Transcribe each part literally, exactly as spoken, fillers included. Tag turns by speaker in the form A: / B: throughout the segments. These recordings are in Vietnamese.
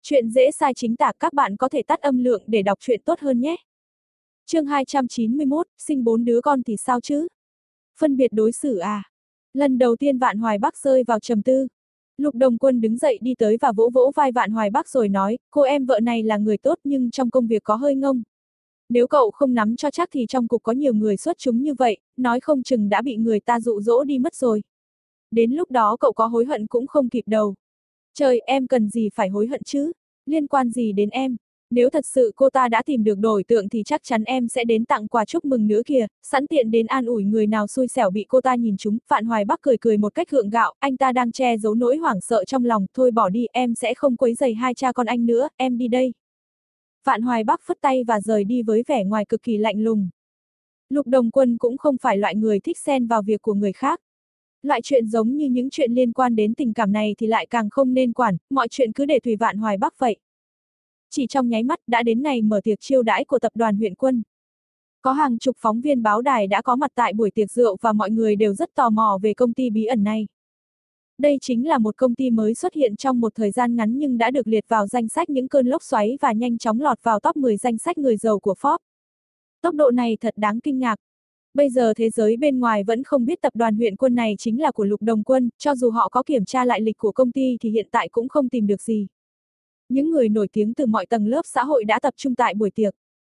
A: Chuyện dễ sai chính tả, các bạn có thể tắt âm lượng để đọc truyện tốt hơn nhé. Chương hai trăm chín mươi mốt, sinh bốn đứa con thì sao chứ? Phân biệt đối xử à? Lần đầu tiên Vạn Hoài Bắc rơi vào trầm tư. Lục Đồng Quân đứng dậy đi tới và vỗ vỗ vai Vạn Hoài Bắc rồi nói, cô em vợ này là người tốt nhưng trong công việc có hơi ngông. Nếu cậu không nắm cho chắc thì trong cục có nhiều người xuất chúng như vậy, nói không chừng đã bị người ta dụ dỗ đi mất rồi. Đến lúc đó cậu có hối hận cũng không kịp đâu. Trời, em cần gì phải hối hận chứ? Liên quan gì đến em? Nếu thật sự cô ta đã tìm được đổi tượng thì chắc chắn em sẽ đến tặng quà chúc mừng nữa kìa, sẵn tiện đến an ủi người nào xui xẻo bị cô ta nhìn trúng. Vạn Hoài Bắc cười cười một cách gượng gạo, anh ta đang che giấu nỗi hoảng sợ trong lòng, thôi bỏ đi, em sẽ không quấy rầy hai cha con anh nữa, em đi đây. Vạn Hoài Bắc phất tay và rời đi với vẻ ngoài cực kỳ lạnh lùng. Lục Đồng Quân cũng không phải loại người thích xen vào việc của người khác. Loại chuyện giống như những chuyện liên quan đến tình cảm này thì lại càng không nên quản, mọi chuyện cứ để tùy Vạn Hoài Bắc vậy. Chỉ trong nháy mắt đã đến ngày mở tiệc chiêu đãi của tập đoàn Huyện Quân. Có hàng chục phóng viên báo đài đã có mặt tại buổi tiệc rượu và mọi người đều rất tò mò về công ty bí ẩn này. Đây chính là một công ty mới xuất hiện trong một thời gian ngắn nhưng đã được liệt vào danh sách những cơn lốc xoáy và nhanh chóng lọt vào top mười danh sách người giàu của Forbes. Tốc độ này thật đáng kinh ngạc. Bây giờ thế giới bên ngoài vẫn không biết tập đoàn Huyện Quân này chính là của Lục Đồng Quân, cho dù họ có kiểm tra lại lịch của công ty thì hiện tại cũng không tìm được gì. Những người nổi tiếng từ mọi tầng lớp xã hội đã tập trung tại buổi tiệc.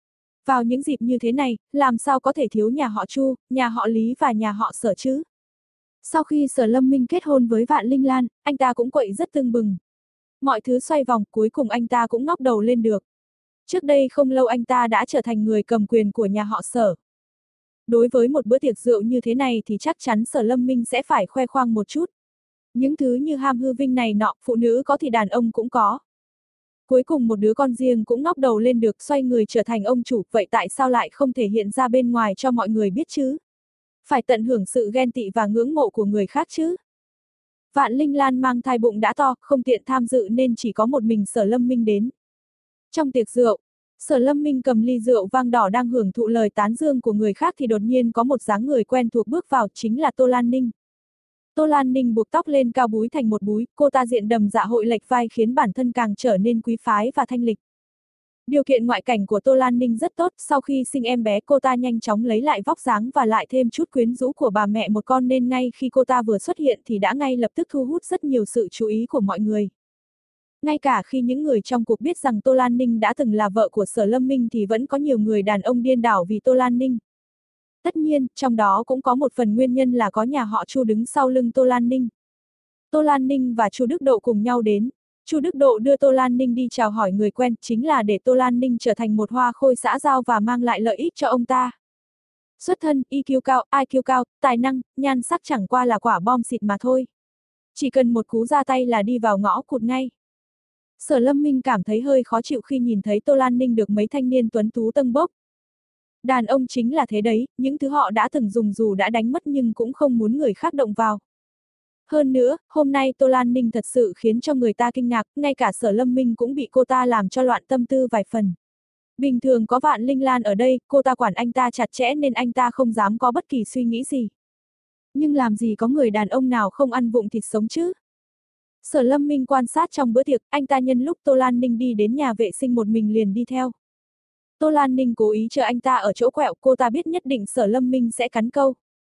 A: Vào những dịp như thế này, làm sao có thể thiếu nhà họ Chu, nhà họ Lý và nhà họ Sở chứ? Sau khi Sở Lâm Minh kết hôn với Vạn Linh Lan, anh ta cũng quậy rất tưng bừng. Mọi thứ xoay vòng, cuối cùng anh ta cũng ngóc đầu lên được. Trước đây không lâu anh ta đã trở thành người cầm quyền của nhà họ Sở. Đối với một bữa tiệc rượu như thế này thì chắc chắn Sở Lâm Minh sẽ phải khoe khoang một chút. Những thứ như ham hư vinh này nọ, phụ nữ có thì đàn ông cũng có. Cuối cùng một đứa con riêng cũng ngóc đầu lên được, xoay người trở thành ông chủ, vậy tại sao lại không thể hiện ra bên ngoài cho mọi người biết chứ? Phải tận hưởng sự ghen tị và ngưỡng mộ của người khác chứ? Vạn Linh Lan mang thai bụng đã to, không tiện tham dự nên chỉ có một mình Sở Lâm Minh đến. Trong tiệc rượu, Sở Lâm Minh cầm ly rượu vang đỏ đang hưởng thụ lời tán dương của người khác thì đột nhiên có một dáng người quen thuộc bước vào, chính là Tô Lan Ninh. Tô Lan Ninh buộc tóc lên cao búi thành một búi, cô ta diện đầm dạ hội lệch vai khiến bản thân càng trở nên quý phái và thanh lịch. Điều kiện ngoại cảnh của Tô Lan Ninh rất tốt, sau khi sinh em bé cô ta nhanh chóng lấy lại vóc dáng và lại thêm chút quyến rũ của bà mẹ một con nên ngay khi cô ta vừa xuất hiện thì đã ngay lập tức thu hút rất nhiều sự chú ý của mọi người. Ngay cả khi những người trong cuộc biết rằng Tô Lan Ninh đã từng là vợ của Sở Lâm Minh thì vẫn có nhiều người đàn ông điên đảo vì Tô Lan Ninh. Tất nhiên, trong đó cũng có một phần nguyên nhân là có nhà họ Chu đứng sau lưng Tô Lan Ninh. Tô Lan Ninh và Chu Đức Độ cùng nhau đến. Chu Đức Độ đưa Tô Lan Ninh đi chào hỏi người quen, chính là để Tô Lan Ninh trở thành một hoa khôi xã giao và mang lại lợi ích cho ông ta. Xuất thân, i kiu cao, i kiu cao, tài năng, nhan sắc chẳng qua là quả bom xịt mà thôi. Chỉ cần một cú ra tay là đi vào ngõ cụt ngay. Sở Lâm Minh cảm thấy hơi khó chịu khi nhìn thấy Tô Lan Ninh được mấy thanh niên tuấn tú tâng bốc. Đàn ông chính là thế đấy, những thứ họ đã từng dùng dù đã đánh mất nhưng cũng không muốn người khác động vào. Hơn nữa, hôm nay Tô Lan Ninh thật sự khiến cho người ta kinh ngạc, ngay cả Sở Lâm Minh cũng bị cô ta làm cho loạn tâm tư vài phần. Bình thường có Vạn Linh Lan ở đây, cô ta quản anh ta chặt chẽ nên anh ta không dám có bất kỳ suy nghĩ gì. Nhưng làm gì có người đàn ông nào không ăn vụng thịt sống chứ? Sở Lâm Minh quan sát trong bữa tiệc, anh ta nhân lúc Tô Lan Ninh đi đến nhà vệ sinh một mình liền đi theo. Tô Lan Ninh cố ý chờ anh ta ở chỗ quẹo, cô ta biết nhất định Sở Lâm Minh sẽ cắn câu.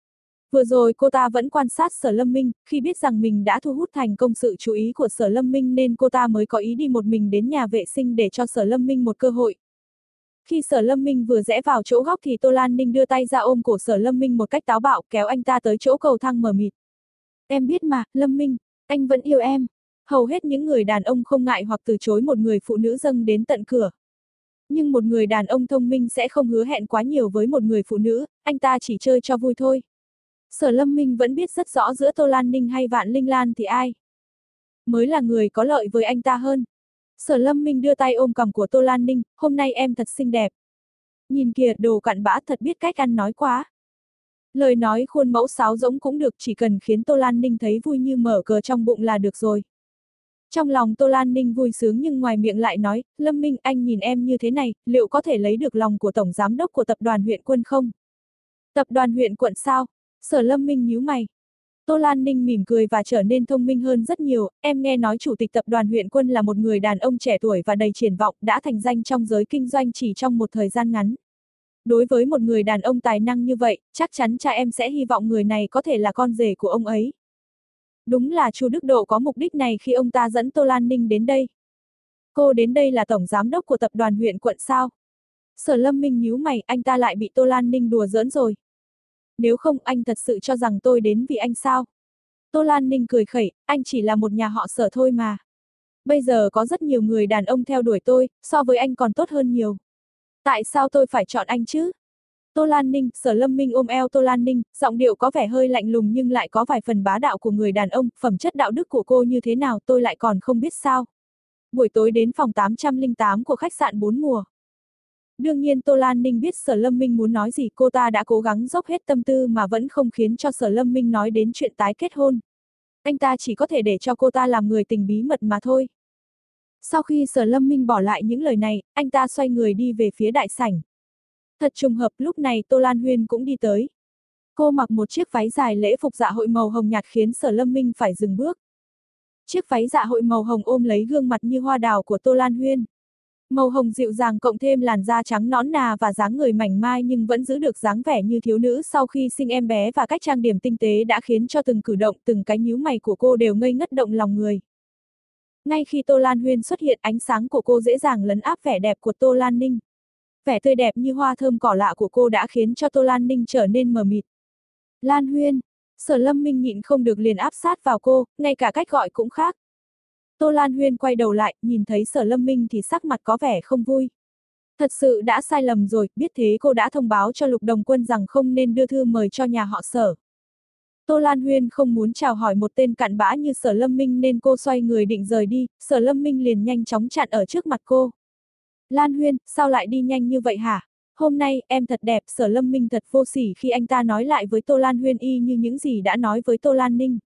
A: Vừa rồi cô ta vẫn quan sát Sở Lâm Minh, khi biết rằng mình đã thu hút thành công sự chú ý của Sở Lâm Minh nên cô ta mới có ý đi một mình đến nhà vệ sinh để cho Sở Lâm Minh một cơ hội. Khi Sở Lâm Minh vừa rẽ vào chỗ góc thì Tô Lan Ninh đưa tay ra ôm cổ Sở Lâm Minh một cách táo bạo, kéo anh ta tới chỗ cầu thang mờ mịt. Em biết mà, Lâm Minh, anh vẫn yêu em. Hầu hết những người đàn ông không ngại hoặc từ chối một người phụ nữ dâng đến tận cửa. Nhưng một người đàn ông thông minh sẽ không hứa hẹn quá nhiều với một người phụ nữ, anh ta chỉ chơi cho vui thôi. Sở Lâm Minh vẫn biết rất rõ giữa Tô Lan Ninh hay Vạn Linh Lan thì ai mới là người có lợi với anh ta hơn. Sở Lâm Minh đưa tay ôm cằm của Tô Lan Ninh, hôm nay em thật xinh đẹp. Nhìn kìa, đồ cặn bã thật biết cách ăn nói quá. Lời nói khuôn mẫu sáo rỗng cũng được, chỉ cần khiến Tô Lan Ninh thấy vui như mở cờ trong bụng là được rồi. Trong lòng Tô Lan Ninh vui sướng nhưng ngoài miệng lại nói, Lâm Minh anh nhìn em như thế này, liệu có thể lấy được lòng của Tổng Giám đốc của Tập đoàn Huyện Quân không? Tập đoàn Huyện Quận sao? Sở Lâm Minh nhíu mày. Tô Lan Ninh mỉm cười và trở nên thông minh hơn rất nhiều, em nghe nói chủ tịch tập đoàn huyện quân là một người đàn ông trẻ tuổi và đầy triển vọng, đã thành danh trong giới kinh doanh chỉ trong một thời gian ngắn. Đối với một người đàn ông tài năng như vậy, chắc chắn cha em sẽ hy vọng người này có thể là con rể của ông ấy. Đúng là Chu Đức Độ có mục đích này khi ông ta dẫn Tô Lan Ninh đến đây. Cô đến đây là tổng giám đốc của tập đoàn huyện quận sao? Sở Lâm Minh nhíu mày, anh ta lại bị Tô Lan Ninh đùa giỡn rồi. Nếu không, anh thật sự cho rằng tôi đến vì anh sao? Tô Lan Ninh cười khẩy, anh chỉ là một nhà họ Sở thôi mà. Bây giờ có rất nhiều người đàn ông theo đuổi tôi, so với anh còn tốt hơn nhiều. Tại sao tôi phải chọn anh chứ? Tô Lan Ninh, Sở Lâm Minh ôm eo Tô Lan Ninh, giọng điệu có vẻ hơi lạnh lùng nhưng lại có vài phần bá đạo của người đàn ông, phẩm chất đạo đức của cô như thế nào tôi lại còn không biết sao. Buổi tối đến phòng tám trăm lẻ tám của khách sạn bốn mùa. Đương nhiên Tô Lan Ninh biết Sở Lâm Minh muốn nói gì, cô ta đã cố gắng dốc hết tâm tư mà vẫn không khiến cho Sở Lâm Minh nói đến chuyện tái kết hôn. Anh ta chỉ có thể để cho cô ta làm người tình bí mật mà thôi. Sau khi Sở Lâm Minh bỏ lại những lời này, anh ta xoay người đi về phía đại sảnh. Thật trùng hợp, lúc này Tô Lan Huyên cũng đi tới. Cô mặc một chiếc váy dài lễ phục dạ hội màu hồng nhạt khiến Sở Lâm Minh phải dừng bước. Chiếc váy dạ hội màu hồng ôm lấy gương mặt như hoa đào của Tô Lan Huyên. Màu hồng dịu dàng cộng thêm làn da trắng nõn nà và dáng người mảnh mai nhưng vẫn giữ được dáng vẻ như thiếu nữ sau khi sinh em bé, và cách trang điểm tinh tế đã khiến cho từng cử động, từng cái nhíu mày của cô đều ngây ngất động lòng người. Ngay khi Tô Lan Huyên xuất hiện, ánh sáng của cô dễ dàng lấn áp vẻ đẹp của Tô Lan Ninh. Vẻ tươi đẹp như hoa thơm cỏ lạ của cô đã khiến cho Tô Lan Ninh trở nên mờ mịt. Lan Huyên, Sở Lâm Minh nhịn không được liền áp sát vào cô, ngay cả cách gọi cũng khác. Tô Lan Huyên quay đầu lại, nhìn thấy Sở Lâm Minh thì sắc mặt có vẻ không vui. Thật sự đã sai lầm rồi, biết thế cô đã thông báo cho Lục Đồng Quân rằng không nên đưa thư mời cho nhà họ Sở. Tô Lan Huyên không muốn chào hỏi một tên cặn bã như Sở Lâm Minh nên cô xoay người định rời đi, Sở Lâm Minh liền nhanh chóng chặn ở trước mặt cô. Lan Huyên, sao lại đi nhanh như vậy hả? Hôm nay, em thật đẹp. Sở Lâm Minh thật vô sỉ khi anh ta nói lại với Tô Lan Huyên y như những gì đã nói với Tô Lan Ninh.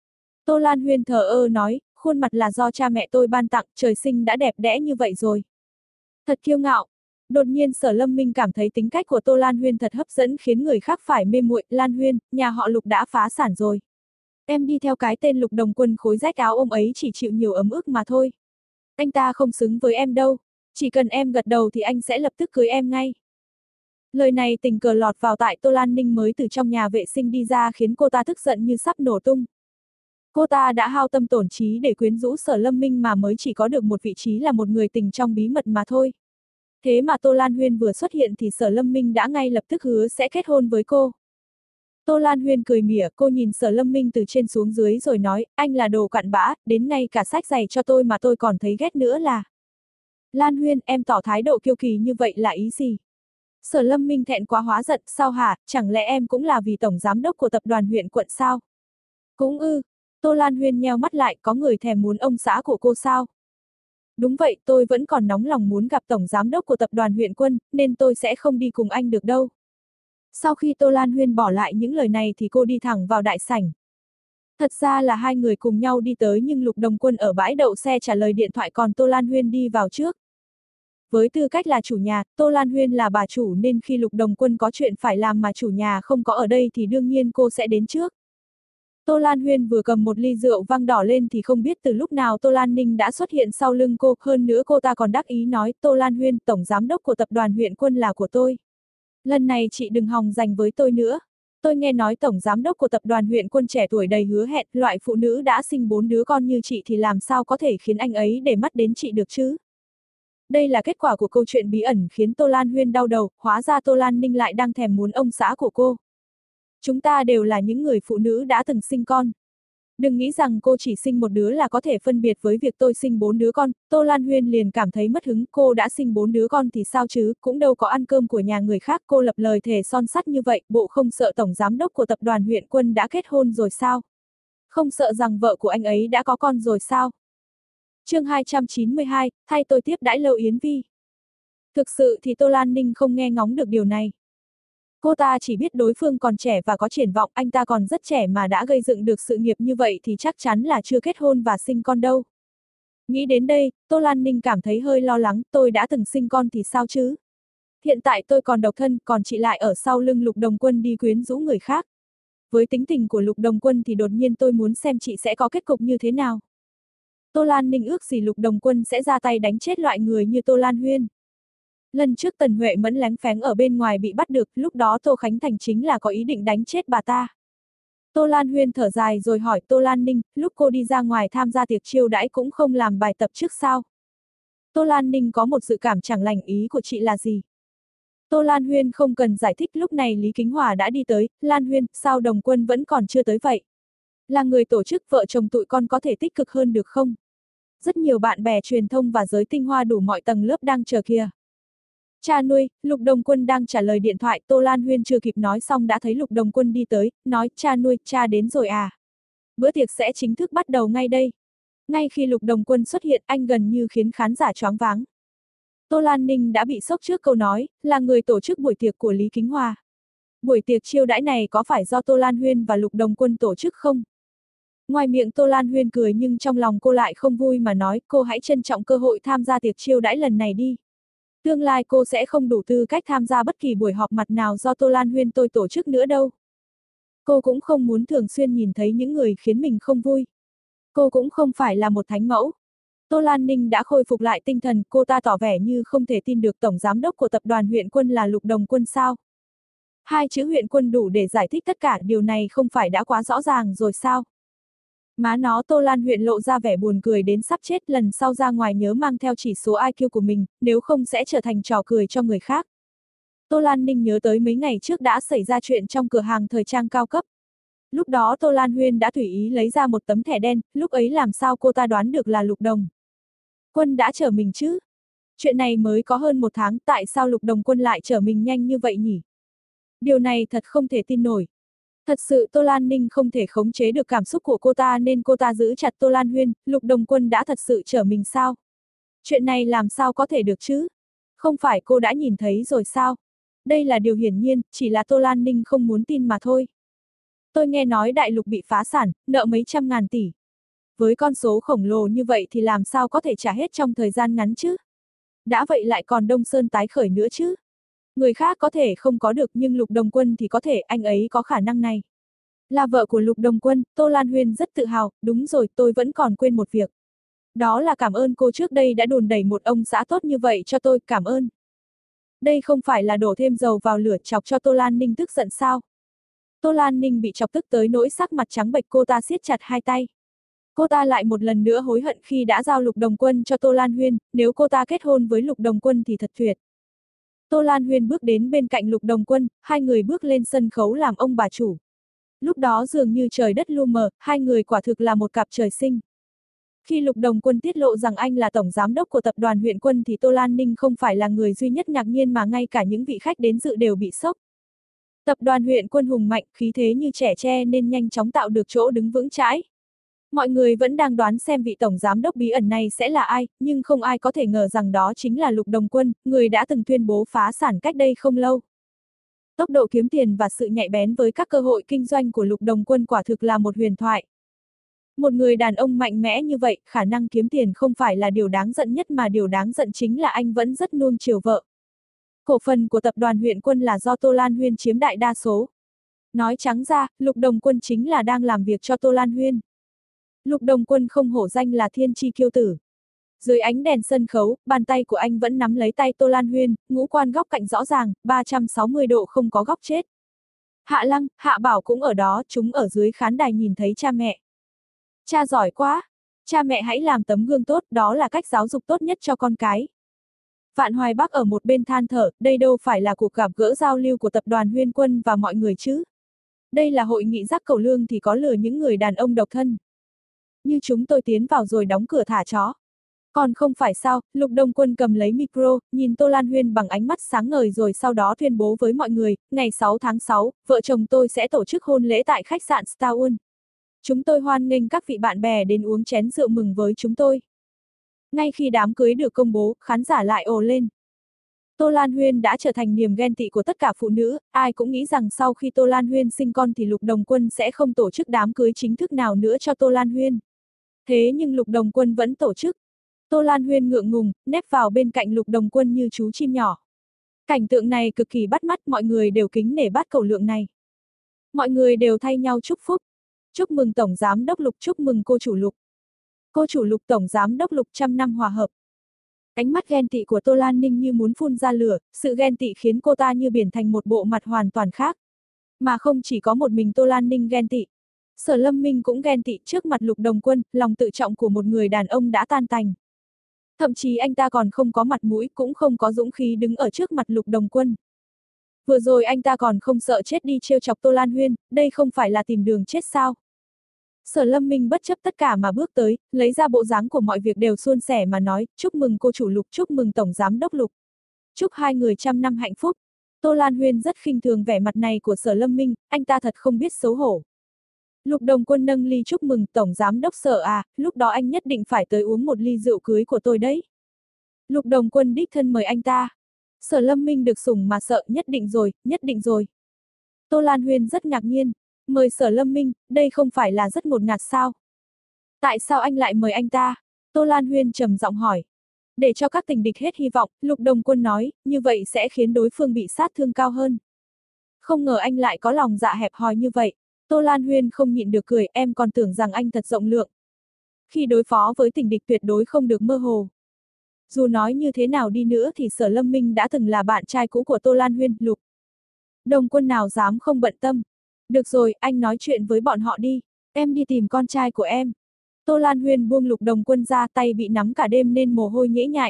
A: Tô Lan Huyên thờ ơ nói, khuôn mặt là do cha mẹ tôi ban tặng, trời sinh đã đẹp đẽ như vậy rồi. Thật kiêu ngạo. Đột nhiên Sở Lâm Minh cảm thấy tính cách của Tô Lan Huyên thật hấp dẫn khiến người khác phải mê muội. Lan Huyên, nhà họ Lục đã phá sản rồi. Em đi theo cái tên Lục Đồng Quân khối rách áo ôm ấy chỉ chịu nhiều ấm ức mà thôi. Anh ta không xứng với em đâu. Chỉ cần em gật đầu thì anh sẽ lập tức cưới em ngay. Lời này tình cờ lọt vào tai Tô Lan Ninh mới từ trong nhà vệ sinh đi ra khiến cô ta tức giận như sắp nổ tung. Cô ta đã hao tâm tổn trí để quyến rũ Sở Lâm Minh mà mới chỉ có được một vị trí là một người tình trong bí mật mà thôi. Thế mà Tô Lan Huyên vừa xuất hiện thì Sở Lâm Minh đã ngay lập tức hứa sẽ kết hôn với cô. Tô Lan Huyên cười mỉa, cô nhìn Sở Lâm Minh từ trên xuống dưới rồi nói, anh là đồ cặn bã, đến ngay cả sách giày cho tôi mà tôi còn thấy ghét nữa là. Lan Huyên, em tỏ thái độ kiêu kỳ như vậy là ý gì? Sở Lâm Minh thẹn quá hóa giận, sao hả, chẳng lẽ em cũng là vì tổng giám đốc của tập đoàn huyện quận sao? Cũng ư, Tô Lan Huyên nheo mắt lại, có người thèm muốn ông xã của cô sao? Đúng vậy, tôi vẫn còn nóng lòng muốn gặp tổng giám đốc của tập đoàn huyện quân, nên tôi sẽ không đi cùng anh được đâu. Sau khi Tô Lan Huyên bỏ lại những lời này thì cô đi thẳng vào đại sảnh. Thật ra là hai người cùng nhau đi tới nhưng Lục Đồng Quân ở bãi đậu xe trả lời điện thoại còn Tô Lan Huyên đi vào trước. Với tư cách là chủ nhà, Tô Lan Huyên là bà chủ nên khi Lục Đồng Quân có chuyện phải làm mà chủ nhà không có ở đây thì đương nhiên cô sẽ đến trước. Tô Lan Huyên vừa cầm một ly rượu vang đỏ lên thì không biết từ lúc nào Tô Lan Ninh đã xuất hiện sau lưng cô, hơn nữa cô ta còn đắc ý nói, Tô Lan Huyên, tổng giám đốc của tập đoàn huyện quân là của tôi. Lần này chị đừng hòng giành với tôi nữa. Tôi nghe nói tổng giám đốc của tập đoàn huyện quân trẻ tuổi đầy hứa hẹn, loại phụ nữ đã sinh bốn đứa con như chị thì làm sao có thể khiến anh ấy để mắt đến chị được chứ? Đây là kết quả của câu chuyện bí ẩn khiến Tô Lan Huyên đau đầu, hóa ra Tô Lan Ninh lại đang thèm muốn ông xã của cô. Chúng ta đều là những người phụ nữ đã từng sinh con. Đừng nghĩ rằng cô chỉ sinh một đứa là có thể phân biệt với việc tôi sinh bốn đứa con. Tô Lan Huyên liền cảm thấy mất hứng, cô đã sinh bốn đứa con thì sao chứ, cũng đâu có ăn cơm của nhà người khác. Cô lập lời thề son sắt như vậy, bộ không sợ tổng giám đốc của tập đoàn huyện quân đã kết hôn rồi sao? Không sợ rằng vợ của anh ấy đã có con rồi sao? Chương hai trăm chín mươi hai, thay tôi tiếp đãi Lâu Yến Vi. Thực sự thì Tô Lan Ninh không nghe ngóng được điều này. Cô ta chỉ biết đối phương còn trẻ và có triển vọng, anh ta còn rất trẻ mà đã gây dựng được sự nghiệp như vậy thì chắc chắn là chưa kết hôn và sinh con đâu. Nghĩ đến đây, Tô Lan Ninh cảm thấy hơi lo lắng, tôi đã từng sinh con thì sao chứ? Hiện tại tôi còn độc thân, còn chị lại ở sau lưng Lục Đồng Quân đi quyến rũ người khác. Với tính tình của Lục Đồng Quân thì đột nhiên tôi muốn xem chị sẽ có kết cục như thế nào. Tô Lan Ninh ước gì Lục Đồng Quân sẽ ra tay đánh chết loại người như Tô Lan Huyên. Lần trước Tần Huệ Mẫn lánh phén ở bên ngoài bị bắt được, lúc đó Tô Khánh Thành chính là có ý định đánh chết bà ta. Tô Lan Huyên thở dài rồi hỏi Tô Lan Ninh, lúc cô đi ra ngoài tham gia tiệc chiêu đãi cũng không làm bài tập trước sao? Tô Lan Ninh có một dự cảm chẳng lành, ý của chị là gì? Tô Lan Huyên không cần giải thích, lúc này Lý Kính Hòa đã đi tới. Lan Huyên, sao Đồng Quân vẫn còn chưa tới vậy? Là người tổ chức, vợ chồng tụi con có thể tích cực hơn được không? Rất nhiều bạn bè truyền thông và giới tinh hoa đủ mọi tầng lớp đang chờ kìa. Cha nuôi, Lục Đồng Quân đang trả lời điện thoại, Tô Lan Huyên chưa kịp nói xong đã thấy Lục Đồng Quân đi tới, nói, cha nuôi, cha đến rồi à? Bữa tiệc sẽ chính thức bắt đầu ngay đây. Ngay khi Lục Đồng Quân xuất hiện, anh gần như khiến khán giả choáng váng. Tô Lan Ninh đã bị sốc trước câu nói, là người tổ chức buổi tiệc của Lý Kính Hòa. Buổi tiệc chiêu đãi này có phải do Tô Lan Huyên và Lục Đồng Quân tổ chức không? Ngoài miệng Tô Lan Huyên cười nhưng trong lòng cô lại không vui mà nói, cô hãy trân trọng cơ hội tham gia tiệc chiêu đãi lần này đi. Tương lai cô sẽ không đủ tư cách tham gia bất kỳ buổi họp mặt nào do Tô Lan Huyên tôi tổ chức nữa đâu. Cô cũng không muốn thường xuyên nhìn thấy những người khiến mình không vui. Cô cũng không phải là một thánh mẫu. Tô Lan Ninh đã khôi phục lại tinh thần, cô ta tỏ vẻ như không thể tin được tổng giám đốc của tập đoàn Huyện Quân là Lục Đồng Quân sao. Hai chữ Huyện Quân đủ để giải thích tất cả, điều này không phải đã quá rõ ràng rồi sao? Má nó Tô Lan Huyên lộ ra vẻ buồn cười đến sắp chết, lần sau ra ngoài nhớ mang theo chỉ số i kiu của mình, nếu không sẽ trở thành trò cười cho người khác. Tô Lan Ninh nhớ tới mấy ngày trước đã xảy ra chuyện trong cửa hàng thời trang cao cấp. Lúc đó Tô Lan Huyên đã tùy ý lấy ra một tấm thẻ đen, lúc ấy làm sao cô ta đoán được là Lục Đồng Quân đã chở mình chứ? Chuyện này mới có hơn một tháng, tại sao Lục Đồng Quân lại chở mình nhanh như vậy nhỉ? Điều này thật không thể tin nổi. Thật sự Tô Lan Ninh không thể khống chế được cảm xúc của cô ta nên cô ta giữ chặt Tô Lan Huyên, Lục Đồng Quân đã thật sự chở mình sao? Chuyện này làm sao có thể được chứ? Không phải cô đã nhìn thấy rồi sao? Đây là điều hiển nhiên, chỉ là Tô Lan Ninh không muốn tin mà thôi. Tôi nghe nói đại lục bị phá sản, nợ mấy trăm ngàn tỷ. Với con số khổng lồ như vậy thì làm sao có thể trả hết trong thời gian ngắn chứ? Đã vậy lại còn Đông Sơn tái khởi nữa chứ? Người khác có thể không có được nhưng Lục Đồng Quân thì có thể, anh ấy có khả năng này. Là vợ của Lục Đồng Quân, Tô Lan Huyên rất tự hào, đúng rồi, tôi vẫn còn quên một việc. Đó là cảm ơn cô trước đây đã đùn đẩy một ông xã tốt như vậy cho tôi, cảm ơn. Đây không phải là đổ thêm dầu vào lửa chọc cho Tô Lan Ninh tức giận sao? Tô Lan Ninh bị chọc tức tới nỗi sắc mặt trắng bệch, cô ta siết chặt hai tay. Cô ta lại một lần nữa hối hận khi đã giao Lục Đồng Quân cho Tô Lan Huyên, nếu cô ta kết hôn với Lục Đồng Quân thì thật tuyệt. Tô Lan Huyên bước đến bên cạnh Lục Đồng Quân, hai người bước lên sân khấu làm ông bà chủ. Lúc đó dường như trời đất lu mờ, hai người quả thực là một cặp trời sinh. Khi Lục Đồng Quân tiết lộ rằng anh là tổng giám đốc của tập đoàn Huyện Quân thì Tô Lan Ninh không phải là người duy nhất ngạc nhiên mà ngay cả những vị khách đến dự đều bị sốc. Tập đoàn Huyện Quân hùng mạnh, khí thế như trẻ tre nên nhanh chóng tạo được chỗ đứng vững chãi. Mọi người vẫn đang đoán xem vị tổng giám đốc bí ẩn này sẽ là ai, nhưng không ai có thể ngờ rằng đó chính là Lục Đồng Quân, người đã từng tuyên bố phá sản cách đây không lâu. Tốc độ kiếm tiền và sự nhạy bén với các cơ hội kinh doanh của Lục Đồng Quân quả thực là một huyền thoại. Một người đàn ông mạnh mẽ như vậy, khả năng kiếm tiền không phải là điều đáng giận nhất mà điều đáng giận chính là anh vẫn rất nuông chiều vợ. Cổ phần của tập đoàn Huyện Quân là do Tô Lan Huyên chiếm đại đa số. Nói trắng ra, Lục Đồng Quân chính là đang làm việc cho Tô Lan Huyên. Lục Đồng Quân không hổ danh là thiên chi kiêu tử. Dưới ánh đèn sân khấu, bàn tay của anh vẫn nắm lấy tay Tô Lan Huyên, ngũ quan góc cạnh rõ ràng, ba trăm sáu mươi độ không có góc chết. Hạ Lăng, Hạ Bảo cũng ở đó, chúng ở dưới khán đài nhìn thấy cha mẹ. Cha giỏi quá! Cha mẹ hãy làm tấm gương tốt, đó là cách giáo dục tốt nhất cho con cái. Vạn Hoài Bắc ở một bên than thở, đây đâu phải là cuộc gặp gỡ giao lưu của tập đoàn Huyên Quân và mọi người chứ. Đây là hội nghị rắc cẩu lương thì có lừa những người đàn ông độc thân. Như chúng tôi tiến vào rồi đóng cửa thả chó. Còn không phải sao, Lục Đồng Quân cầm lấy micro, nhìn Tô Lan Huyên bằng ánh mắt sáng ngời rồi sau đó tuyên bố với mọi người, ngày sáu tháng sáu, vợ chồng tôi sẽ tổ chức hôn lễ tại khách sạn Starwood. Chúng tôi hoan nghênh các vị bạn bè đến uống chén rượu mừng với chúng tôi. Ngay khi đám cưới được công bố, khán giả lại ồ lên. Tô Lan Huyên đã trở thành niềm ghen tị của tất cả phụ nữ, ai cũng nghĩ rằng sau khi Tô Lan Huyên sinh con thì Lục Đồng Quân sẽ không tổ chức đám cưới chính thức nào nữa cho Tô Lan Huyên. Thế nhưng Lục Đồng Quân vẫn tổ chức. Tô Lan Huyên ngượng ngùng, nép vào bên cạnh Lục Đồng Quân như chú chim nhỏ. Cảnh tượng này cực kỳ bắt mắt, mọi người đều kính nể bát cẩu lượng này. Mọi người đều thay nhau chúc phúc. Chúc mừng Tổng Giám đốc Lục, chúc mừng cô chủ Lục. Cô chủ Lục, Tổng Giám đốc Lục trăm năm hòa hợp. Ánh mắt ghen tị của Tô Lan Ninh như muốn phun ra lửa, sự ghen tị khiến cô ta như biển thành một bộ mặt hoàn toàn khác. Mà không chỉ có một mình Tô Lan Ninh ghen tị. Sở Lâm Minh cũng ghen tị trước mặt Lục Đồng Quân, lòng tự trọng của một người đàn ông đã tan tành. Thậm chí anh ta còn không có mặt mũi, cũng không có dũng khí đứng ở trước mặt Lục Đồng Quân. Vừa rồi anh ta còn không sợ chết đi trêu chọc Tô Lan Huyên, đây không phải là tìm đường chết sao? Sở Lâm Minh bất chấp tất cả mà bước tới, lấy ra bộ dáng của mọi việc đều suôn sẻ mà nói, chúc mừng cô chủ Lục, chúc mừng Tổng Giám đốc Lục. Chúc hai người trăm năm hạnh phúc. Tô Lan Huyên rất khinh thường vẻ mặt này của Sở Lâm Minh, anh ta thật không biết xấu hổ. Lục Đồng Quân nâng ly chúc mừng Tổng Giám đốc Sở à, lúc đó anh nhất định phải tới uống một ly rượu cưới của tôi đấy. Lục Đồng Quân đích thân mời anh ta. Sở Lâm Minh được sủng mà sợ, nhất định rồi, nhất định rồi. Tô Lan Huyên rất ngạc nhiên, mời Sở Lâm Minh, đây không phải là rất ngột ngạt sao? Tại sao anh lại mời anh ta? Tô Lan Huyên trầm giọng hỏi. Để cho các tình địch hết hy vọng, Lục Đồng Quân nói, như vậy sẽ khiến đối phương bị sát thương cao hơn. Không ngờ anh lại có lòng dạ hẹp hòi như vậy. Tô Lan Huyên không nhịn được cười, em còn tưởng rằng anh thật rộng lượng. Khi đối phó với tình địch tuyệt đối không được mơ hồ. Dù nói như thế nào đi nữa thì Sở Lâm Minh đã từng là bạn trai cũ của Tô Lan Huyên, Lục Đồng Quân nào dám không bận tâm. Được rồi, anh nói chuyện với bọn họ đi, em đi tìm con trai của em. Tô Lan Huyên buông Lục Đồng Quân ra, tay bị nắm cả đêm nên mồ hôi nhễ nhại.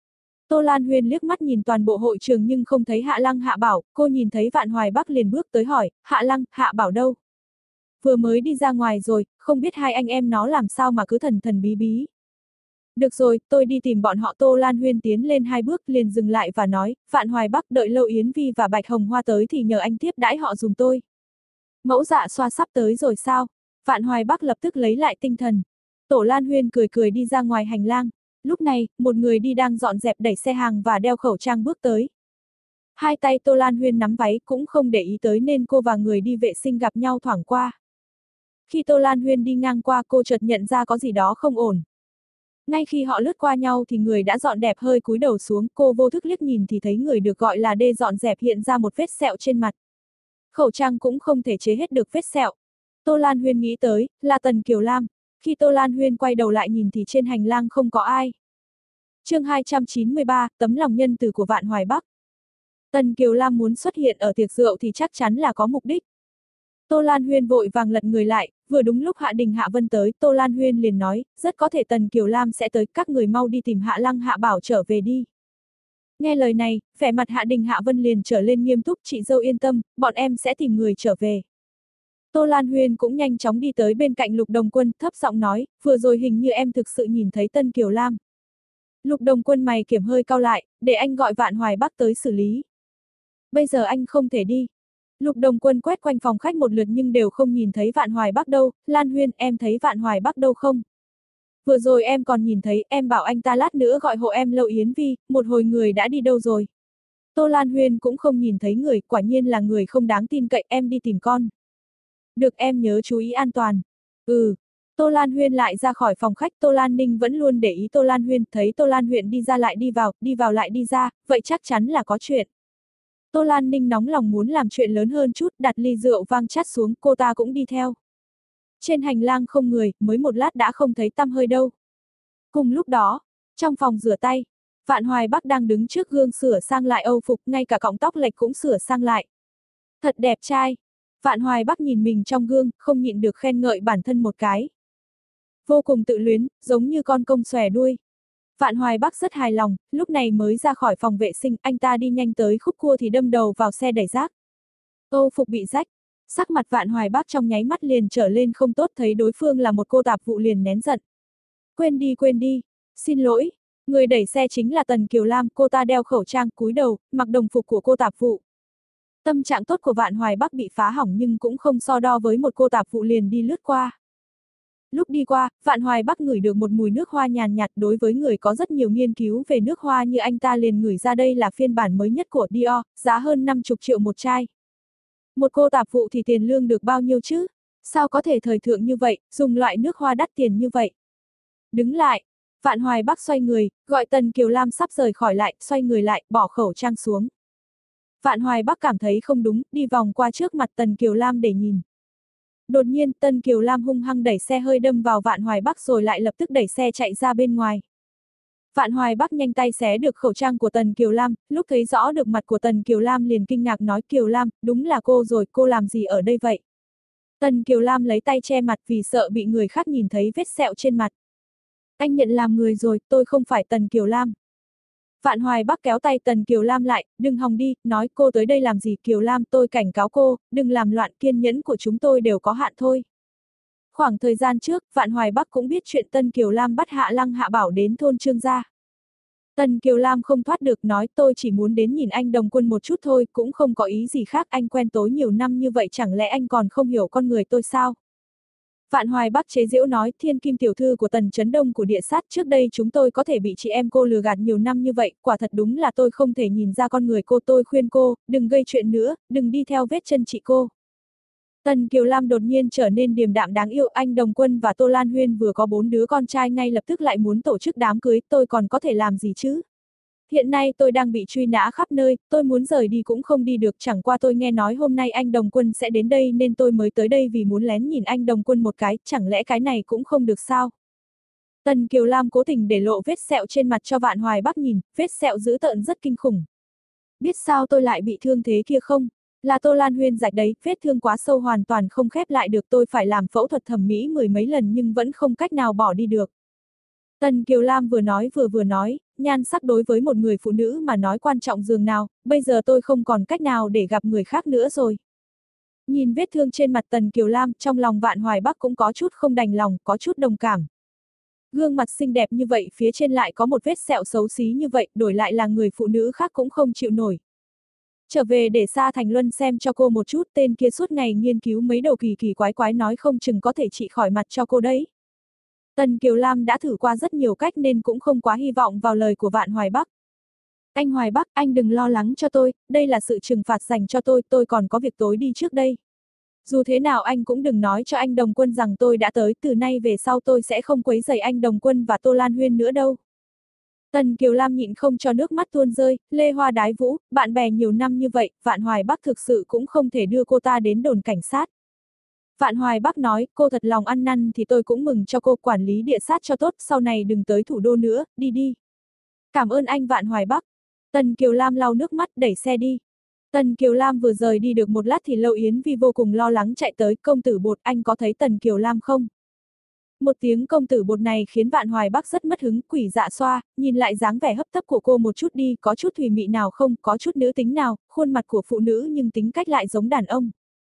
A: Tô Lan Huyên liếc mắt nhìn toàn bộ hội trường nhưng không thấy Hạ Lăng Hạ Bảo, cô nhìn thấy Vạn Hoài Bắc liền bước tới hỏi, Hạ Lăng, Hạ Bảo đâu? Vừa mới đi ra ngoài rồi, không biết hai anh em nó làm sao mà cứ thần thần bí bí. Được rồi, tôi đi tìm bọn họ. Tô Lan Huyên tiến lên hai bước liền dừng lại và nói, Vạn Hoài Bắc, đợi Lâu Yến Vi và Bạch Hồng Hoa tới thì nhờ anh tiếp đãi họ dùm tôi. Mẫu Dạ Xoa sắp tới rồi sao? Vạn Hoài Bắc lập tức lấy lại tinh thần. Tổ Lan Huyên cười cười đi ra ngoài hành lang. Lúc này, một người đi đang dọn dẹp đẩy xe hàng và đeo khẩu trang bước tới. Hai tay Tô Lan Huyên nắm váy cũng không để ý tới nên cô và người đi vệ sinh gặp nhau thoảng qua. Khi Tô Lan Huyên đi ngang qua cô chợt nhận ra có gì đó không ổn. Ngay khi họ lướt qua nhau thì người đã dọn đẹp hơi cúi đầu xuống, cô vô thức liếc nhìn thì thấy người được gọi là Đê dọn dẹp hiện ra một vết sẹo trên mặt. Khẩu trang cũng không thể chế hết được vết sẹo. Tô Lan Huyên nghĩ tới, là Tần Kiều Lam. Khi Tô Lan Huyên quay đầu lại nhìn thì trên hành lang không có ai. Chương hai trăm chín mươi ba, tấm lòng nhân từ của Vạn Hoài Bắc. Tần Kiều Lam muốn xuất hiện ở tiệc rượu thì chắc chắn là có mục đích. Tô Lan Huyên vội vàng lật người lại, vừa đúng lúc Hạ Đình Hạ Vân tới, Tô Lan Huyên liền nói, rất có thể Tần Kiều Lam sẽ tới, các người mau đi tìm Hạ Lăng Hạ Bảo trở về đi. Nghe lời này, vẻ mặt Hạ Đình Hạ Vân liền trở lên nghiêm túc, chị dâu yên tâm, bọn em sẽ tìm người trở về. Tô Lan Huyên cũng nhanh chóng đi tới bên cạnh Lục Đồng Quân, thấp giọng nói, vừa rồi hình như em thực sự nhìn thấy Tần Kiều Lam. Lục Đồng Quân mày kiểm hơi cau lại, để anh gọi Vạn Hoài Bắc tới xử lý. Bây giờ anh không thể đi. Lục Đồng Quân quét quanh phòng khách một lượt nhưng đều không nhìn thấy Vạn Hoài Bắc đâu. Lan Huyên, em thấy Vạn Hoài Bắc đâu không? Vừa rồi em còn nhìn thấy, em bảo anh ta lát nữa gọi hộ em Lâu Yến Vi, một hồi người đã đi đâu rồi? Tô Lan Huyên cũng không nhìn thấy người, quả nhiên là người không đáng tin cậy, em đi tìm con. Được, em nhớ chú ý an toàn. Ừ. Tô Lan Huyên lại ra khỏi phòng khách, Tô Lan Ninh vẫn luôn để ý Tô Lan Huyên, thấy Tô Lan Huyên đi ra lại đi vào, đi vào lại đi ra, vậy chắc chắn là có chuyện. Tô Lan Ninh nóng lòng muốn làm chuyện lớn hơn chút, đặt ly rượu vang chát xuống, cô ta cũng đi theo. Trên hành lang không người, mới một lát đã không thấy tăm hơi đâu. Cùng lúc đó, trong phòng rửa tay, Vạn Hoài Bắc đang đứng trước gương sửa sang lại âu phục, ngay cả cọng tóc lệch cũng sửa sang lại. Thật đẹp trai. Vạn Hoài Bắc nhìn mình trong gương, không nhịn được khen ngợi bản thân một cái. Vô cùng tự luyến, giống như con công xòe đuôi. Vạn Hoài Bắc rất hài lòng, lúc này mới ra khỏi phòng vệ sinh, anh ta đi nhanh tới khúc cua thì đâm đầu vào xe đẩy rác. Âu phục bị rách, sắc mặt Vạn Hoài Bắc trong nháy mắt liền trở lên không tốt, thấy đối phương là một cô tạp vụ liền nén giận. Quên đi quên đi, xin lỗi, người đẩy xe chính là Tần Kiều Lam, cô ta đeo khẩu trang, cúi đầu, mặc đồng phục của cô tạp vụ. Tâm trạng tốt của Vạn Hoài Bắc bị phá hỏng nhưng cũng không so đo với một cô tạp vụ liền đi lướt qua. Lúc đi qua, Vạn Hoài Bắc ngửi được một mùi nước hoa nhàn nhạt, đối với người có rất nhiều nghiên cứu về nước hoa như anh ta liền ngửi ra đây là phiên bản mới nhất của Dior, giá hơn năm mươi triệu một chai. Một cô tạp vụ thì tiền lương được bao nhiêu chứ? Sao có thể thời thượng như vậy, dùng loại nước hoa đắt tiền như vậy? Đứng lại, Vạn Hoài Bắc xoay người, gọi Tần Kiều Lam sắp rời khỏi lại, xoay người lại, bỏ khẩu trang xuống. Vạn Hoài Bắc cảm thấy không đúng, đi vòng qua trước mặt Tần Kiều Lam để nhìn. Đột nhiên, Tần Kiều Lam hung hăng đẩy xe hơi đâm vào Vạn Hoài Bắc rồi lại lập tức đẩy xe chạy ra bên ngoài. Vạn Hoài Bắc nhanh tay xé được khẩu trang của Tần Kiều Lam, lúc thấy rõ được mặt của Tần Kiều Lam liền kinh ngạc nói Kiều Lam, đúng là cô rồi, cô làm gì ở đây vậy? Tần Kiều Lam lấy tay che mặt vì sợ bị người khác nhìn thấy vết sẹo trên mặt. Anh nhận làm người rồi, tôi không phải Tần Kiều Lam. Vạn Hoài Bắc kéo tay Tần Kiều Lam lại, đừng hòng đi, nói cô tới đây làm gì Kiều Lam, tôi cảnh cáo cô, đừng làm loạn, kiên nhẫn của chúng tôi đều có hạn thôi. Khoảng thời gian trước, Vạn Hoài Bắc cũng biết chuyện Tần Kiều Lam bắt Hạ Lăng Hạ Bảo đến thôn Trương gia. Tần Kiều Lam không thoát được nói tôi chỉ muốn đến nhìn anh Đồng Quân một chút thôi, cũng không có ý gì khác, anh quen tối nhiều năm như vậy chẳng lẽ anh còn không hiểu con người tôi sao? Vạn Hoài Bắc chế giễu nói thiên kim tiểu thư của Tần Chấn Đông của địa sát, trước đây chúng tôi có thể bị chị em cô lừa gạt nhiều năm như vậy, quả thật đúng là tôi không thể nhìn ra con người cô, tôi khuyên cô, đừng gây chuyện nữa, đừng đi theo vết chân chị cô. Tần Kiều Lam đột nhiên trở nên điềm đạm đáng yêu, anh Đồng Quân và Tô Lan Huyên vừa có bốn đứa con trai ngay lập tức lại muốn tổ chức đám cưới, tôi còn có thể làm gì chứ? Hiện nay tôi đang bị truy nã khắp nơi, tôi muốn rời đi cũng không đi được, chẳng qua tôi nghe nói hôm nay anh Đồng Quân sẽ đến đây nên tôi mới tới đây vì muốn lén nhìn anh Đồng Quân một cái, chẳng lẽ cái này cũng không được sao? Tần Kiều Lam cố tình để lộ vết sẹo trên mặt cho Vạn Hoài Bắc nhìn, vết sẹo dữ tợn rất kinh khủng. Biết sao tôi lại bị thương thế kia không? Là Tô Lan Huyên rạch đấy, vết thương quá sâu hoàn toàn không khép lại được, tôi phải làm phẫu thuật thẩm mỹ mười mấy lần nhưng vẫn không cách nào bỏ đi được. Tần Kiều Lam vừa nói vừa vừa nói, nhan sắc đối với một người phụ nữ mà nói quan trọng dường nào, bây giờ tôi không còn cách nào để gặp người khác nữa rồi. Nhìn vết thương trên mặt Tần Kiều Lam, trong lòng Vạn Hoài Bắc cũng có chút không đành lòng, có chút đồng cảm. Gương mặt xinh đẹp như vậy phía trên lại có một vết sẹo xấu xí như vậy, đổi lại là người phụ nữ khác cũng không chịu nổi. Trở về để Sa Thành Luân xem cho cô một chút, tên kia suốt ngày nghiên cứu mấy đầu kỳ kỳ quái quái nói không chừng có thể trị khỏi mặt cho cô đấy. Tần Kiều Lam đã thử qua rất nhiều cách nên cũng không quá hy vọng vào lời của Vạn Hoài Bắc. Anh Hoài Bắc, anh đừng lo lắng cho tôi, đây là sự trừng phạt dành cho tôi, tôi còn có việc tối đi trước đây. Dù thế nào anh cũng đừng nói cho anh Đồng Quân rằng tôi đã tới, từ nay về sau tôi sẽ không quấy rầy anh Đồng Quân và Tô Lan Huyên nữa đâu. Tần Kiều Lam nhịn không cho nước mắt tuôn rơi, lê hoa đái vũ, bạn bè nhiều năm như vậy, Vạn Hoài Bắc thực sự cũng không thể đưa cô ta đến đồn cảnh sát. Vạn Hoài Bắc nói, cô thật lòng ăn năn thì tôi cũng mừng cho cô, quản lý địa sát cho tốt, sau này đừng tới thủ đô nữa, đi đi. Cảm ơn anh Vạn Hoài Bắc. Tần Kiều Lam lau nước mắt, đẩy xe đi. Tần Kiều Lam vừa rời đi được một lát thì Lâu Yến Vi vô cùng lo lắng chạy tới, công tử Bột, anh có thấy Tần Kiều Lam không? Một tiếng công tử Bột này khiến Vạn Hoài Bắc rất mất hứng, quỷ dạ xoa, nhìn lại dáng vẻ hấp tấp của cô một chút đi, có chút thùy mị nào không, có chút nữ tính nào, khuôn mặt của phụ nữ nhưng tính cách lại giống đàn ông.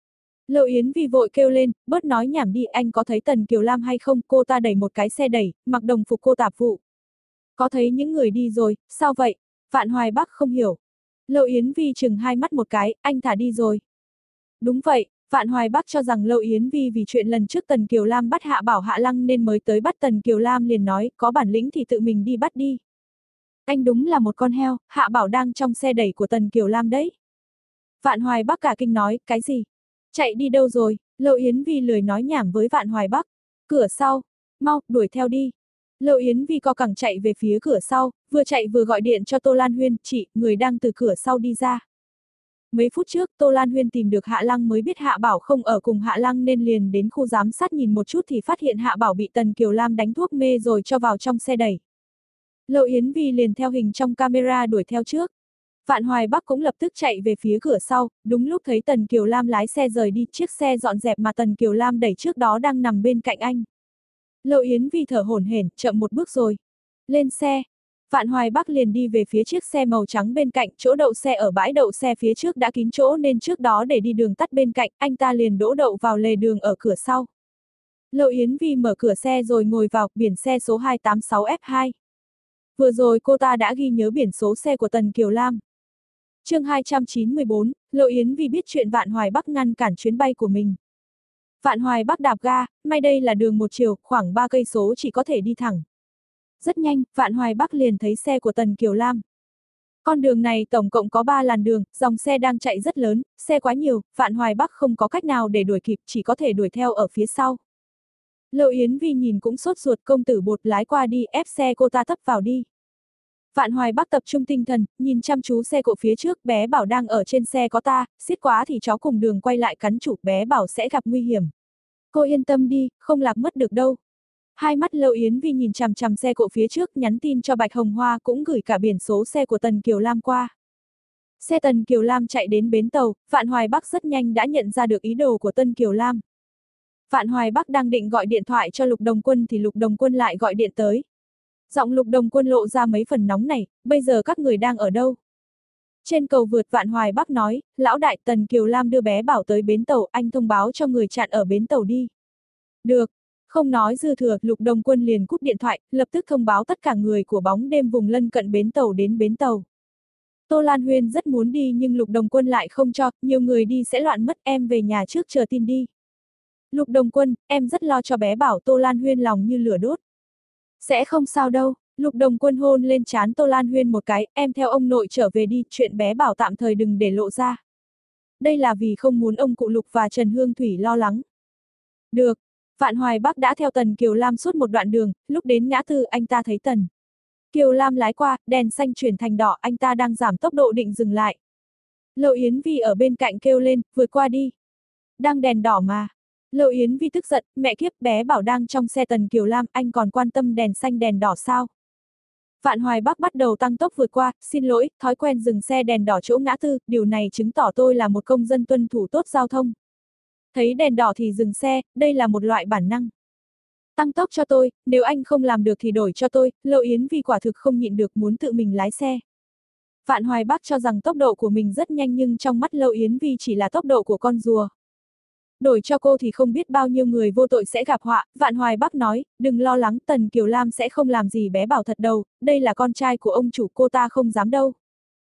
A: Lâu Yến Vi vội kêu lên, bớt nói nhảm đi, anh có thấy Tần Kiều Lam hay không, cô ta đẩy một cái xe đẩy, mặc đồng phục cô tạp vụ. Có thấy những người đi rồi, sao vậy? Vạn Hoài Bắc không hiểu. Lâu Yến Vi chừng hai mắt một cái, anh thả đi rồi. Đúng vậy, Vạn Hoài Bắc cho rằng Lâu Yến Vi vì chuyện lần trước Tần Kiều Lam bắt Hạ Bảo Hạ Lăng nên mới tới bắt Tần Kiều Lam, liền nói, có bản lĩnh thì tự mình đi bắt đi. Anh đúng là một con heo, Hạ Bảo đang trong xe đẩy của Tần Kiều Lam đấy. Vạn Hoài Bắc cả kinh nói, cái gì? Chạy đi đâu rồi? Lâu Yến Vi lười nói nhảm với Vạn Hoài Bắc. Cửa sau, mau, đuổi theo đi. Lâu Yến Vi co cẳng chạy về phía cửa sau, vừa chạy vừa gọi điện cho Tô Lan Huyên, chị, người đang từ cửa sau đi ra. Mấy phút trước, Tô Lan Huyên tìm được Hạ Lăng mới biết Hạ Bảo không ở cùng Hạ Lăng nên liền đến khu giám sát nhìn một chút thì phát hiện Hạ Bảo bị Tần Kiều Lam đánh thuốc mê rồi cho vào trong xe đẩy. Lâu Yến Vi liền theo hình trong camera đuổi theo trước. Vạn Hoài Bắc cũng lập tức chạy về phía cửa sau, đúng lúc thấy Tần Kiều Lam lái xe rời đi, chiếc xe dọn dẹp mà Tần Kiều Lam đẩy trước đó đang nằm bên cạnh anh. Lâu Yến Vi thở hổn hển, chậm một bước rồi. Lên xe. Vạn Hoài Bắc liền đi về phía chiếc xe màu trắng bên cạnh, chỗ đậu xe ở bãi đậu xe phía trước đã kín chỗ nên trước đó để đi đường tắt bên cạnh, anh ta liền đỗ đậu vào lề đường ở cửa sau. Lâu Yến Vi mở cửa xe rồi ngồi vào, biển xe số hai tám sáu F hai. Vừa rồi cô ta đã ghi nhớ biển số xe của Tần Kiều Lam. Chương hai trăm chín mươi bốn, Lâu Yến Vi biết chuyện Vạn Hoài Bắc ngăn cản chuyến bay của mình. Vạn Hoài Bắc đạp ga, may đây là đường một chiều, khoảng ba cây số chỉ có thể đi thẳng. Rất nhanh, Vạn Hoài Bắc liền thấy xe của Tần Kiều Lam. Con đường này tổng cộng có ba làn đường, dòng xe đang chạy rất lớn, xe quá nhiều, Vạn Hoài Bắc không có cách nào để đuổi kịp, chỉ có thể đuổi theo ở phía sau. Lâu Yến Vi nhìn cũng sốt ruột, công tử Bột lái qua đi, ép xe cô ta thấp vào đi. Vạn Hoài Bắc tập trung tinh thần, nhìn chăm chú xe cộ phía trước, bé bảo đang ở trên xe có ta, xiết quá thì chó cùng đường quay lại cắn chủ, bé bảo sẽ gặp nguy hiểm. Cô yên tâm đi, không lạc mất được đâu. Hai mắt Lâu Yến Vi nhìn chằm chằm xe cộ phía trước, nhắn tin cho Bạch Hồng Hoa, cũng gửi cả biển số xe của Tần Kiều Lam qua. Xe Tần Kiều Lam chạy đến bến tàu, Vạn Hoài Bắc rất nhanh đã nhận ra được ý đồ của Tần Kiều Lam. Vạn Hoài Bắc đang định gọi điện thoại cho Lục Đồng Quân thì Lục Đồng Quân lại gọi điện tới. Giọng Lục Đồng Quân lộ ra mấy phần nóng này, bây giờ các người đang ở đâu? Trên cầu vượt, Vạn Hoài Bắc nói, lão đại, Tần Kiều Lam đưa bé bảo tới bến tàu, anh thông báo cho người chặn ở bến tàu đi. Được. Không nói dư thừa, Lục Đồng Quân liền cúp điện thoại, lập tức thông báo tất cả người của bóng đêm vùng lân cận bến tàu đến bến tàu. Tô Lan Huyên rất muốn đi nhưng Lục Đồng Quân lại không cho, nhiều người đi sẽ loạn mất, em về nhà trước chờ tin đi. Lục Đồng Quân, em rất lo cho bé bảo. Tô Lan Huyên lòng như lửa đốt. Sẽ không sao đâu. Lục Đồng Quân hôn lên trán Tô Lan Huyên một cái, em theo ông nội trở về đi, chuyện bé bảo tạm thời đừng để lộ ra. Đây là vì không muốn ông cụ Lục và Trần Hương Thủy lo lắng. Được. Vạn Hoài Bắc đã theo Tần Kiều Lam suốt một đoạn đường, lúc đến ngã tư anh ta thấy Tần Kiều Lam lái qua, đèn xanh chuyển thành đỏ, anh ta đang giảm tốc độ định dừng lại. Lâu Yến Vi ở bên cạnh kêu lên, vượt qua đi. Đang đèn đỏ mà. Lâu Yến Vi tức giận, mẹ kiếp, bé bảo đang trong xe Tần Kiều Lam, anh còn quan tâm đèn xanh đèn đỏ sao? Vạn Hoài Bắc bắt đầu tăng tốc vượt qua, xin lỗi, thói quen dừng xe đèn đỏ chỗ ngã tư, điều này chứng tỏ tôi là một công dân tuân thủ tốt giao thông. Thấy đèn đỏ thì dừng xe, đây là một loại bản năng. Tăng tốc cho tôi, nếu anh không làm được thì đổi cho tôi. Lâu Yến Vi quả thực không nhịn được muốn tự mình lái xe. Vạn Hoài Bắc cho rằng tốc độ của mình rất nhanh nhưng trong mắt Lâu Yến Vi chỉ là tốc độ của con rùa. Đổi cho cô thì không biết bao nhiêu người vô tội sẽ gặp họa. Vạn Hoài Bắc nói, đừng lo lắng, Tần Kiều Lam sẽ không làm gì bé bảo thật đâu, đây là con trai của ông chủ, cô ta không dám đâu.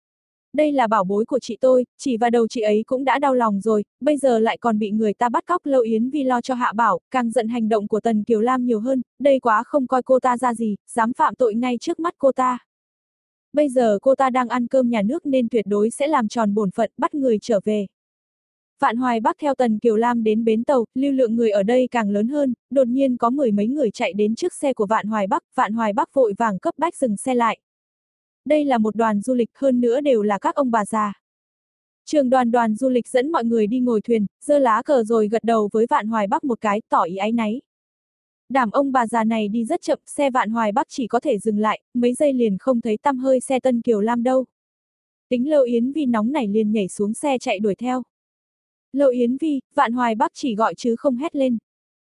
A: Đây là bảo bối của chị tôi, chỉ vào đầu chị ấy cũng đã đau lòng rồi, bây giờ lại còn bị người ta bắt cóc. Lâu Yến Vi lo cho Hạ Bảo, càng giận hành động của Tần Kiều Lam nhiều hơn, đây quá không coi cô ta ra gì, dám phạm tội ngay trước mắt cô ta. Bây giờ cô ta đang ăn cơm nhà nước nên tuyệt đối sẽ làm tròn bổn phận, bắt người trở về. Vạn Hoài Bắc theo Tần Kiều Lam đến bến tàu, lưu lượng người ở đây càng lớn hơn, đột nhiên có mười mấy người chạy đến trước xe của Vạn Hoài Bắc, Vạn Hoài Bắc vội vàng cấp bách dừng xe lại. Đây là một đoàn du lịch, hơn nữa đều là các ông bà già. Trường đoàn đoàn du lịch dẫn mọi người đi ngồi thuyền, giơ lá cờ rồi gật đầu với Vạn Hoài Bắc một cái, tỏ ý áy náy. Đảm ông bà già này đi rất chậm, xe Vạn Hoài Bắc chỉ có thể dừng lại, mấy giây liền không thấy tăm hơi xe Tần Kiều Lam đâu. Tính Lâu Yến Vi nóng nảy liền nhảy xuống xe chạy đuổi theo. Lâu Yến Vi, Vạn Hoài Bắc chỉ gọi chứ không hét lên.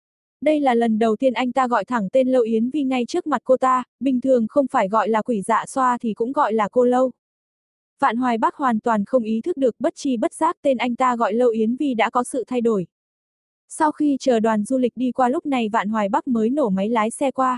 A: Đây là lần đầu tiên anh ta gọi thẳng tên Lâu Yến Vi ngay trước mặt cô ta, bình thường không phải gọi là quỷ dạ xoa thì cũng gọi là cô Lâu. Vạn Hoài Bắc hoàn toàn không ý thức được, bất chi bất giác tên anh ta gọi Lâu Yến Vi đã có sự thay đổi. Sau khi chờ đoàn du lịch đi qua, lúc này Vạn Hoài Bắc mới nổ máy lái xe qua.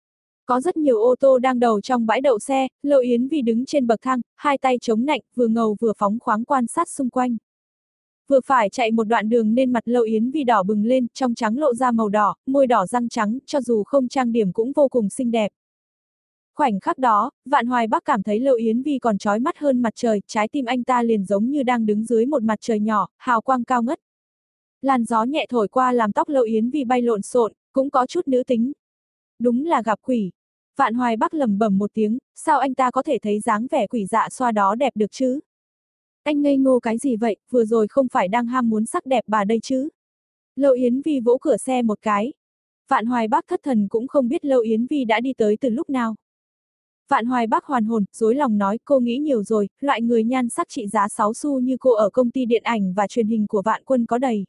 A: Có rất nhiều ô tô đang đậu trong bãi đậu xe, Lâu Yến Vi đứng trên bậc thang, hai tay chống nạnh, vừa ngầu vừa phóng khoáng quan sát xung quanh. Vừa phải chạy một đoạn đường nên mặt Lâu Yến Vi đỏ bừng lên, trong trắng lộ ra màu đỏ, môi đỏ răng trắng, cho dù không trang điểm cũng vô cùng xinh đẹp. Khoảnh khắc đó, Vạn Hoài Bắc cảm thấy Lâu Yến Vi còn chói mắt hơn mặt trời, trái tim anh ta liền giống như đang đứng dưới một mặt trời nhỏ, hào quang cao ngất. Làn gió nhẹ thổi qua làm tóc Lâu Yến Vi bay lộn xộn, cũng có chút nữ tính. Đúng là gặp quỷ. Vạn Hoài Bắc lẩm bẩm một tiếng, sao anh ta có thể thấy dáng vẻ quỷ dạ xoa đó đẹp được chứ? Anh ngây ngô cái gì vậy, vừa rồi không phải đang ham muốn sắc đẹp bà đây chứ? Lâu Yến Vi vỗ cửa xe một cái. Vạn Hoài Bắc thất thần cũng không biết Lâu Yến Vi đã đi tới từ lúc nào. Vạn Hoài Bắc hoàn hồn, rối lòng nói, cô nghĩ nhiều rồi, loại người nhan sắc trị giá sáu xu như cô ở công ty điện ảnh và truyền hình của Vạn Quân có đầy.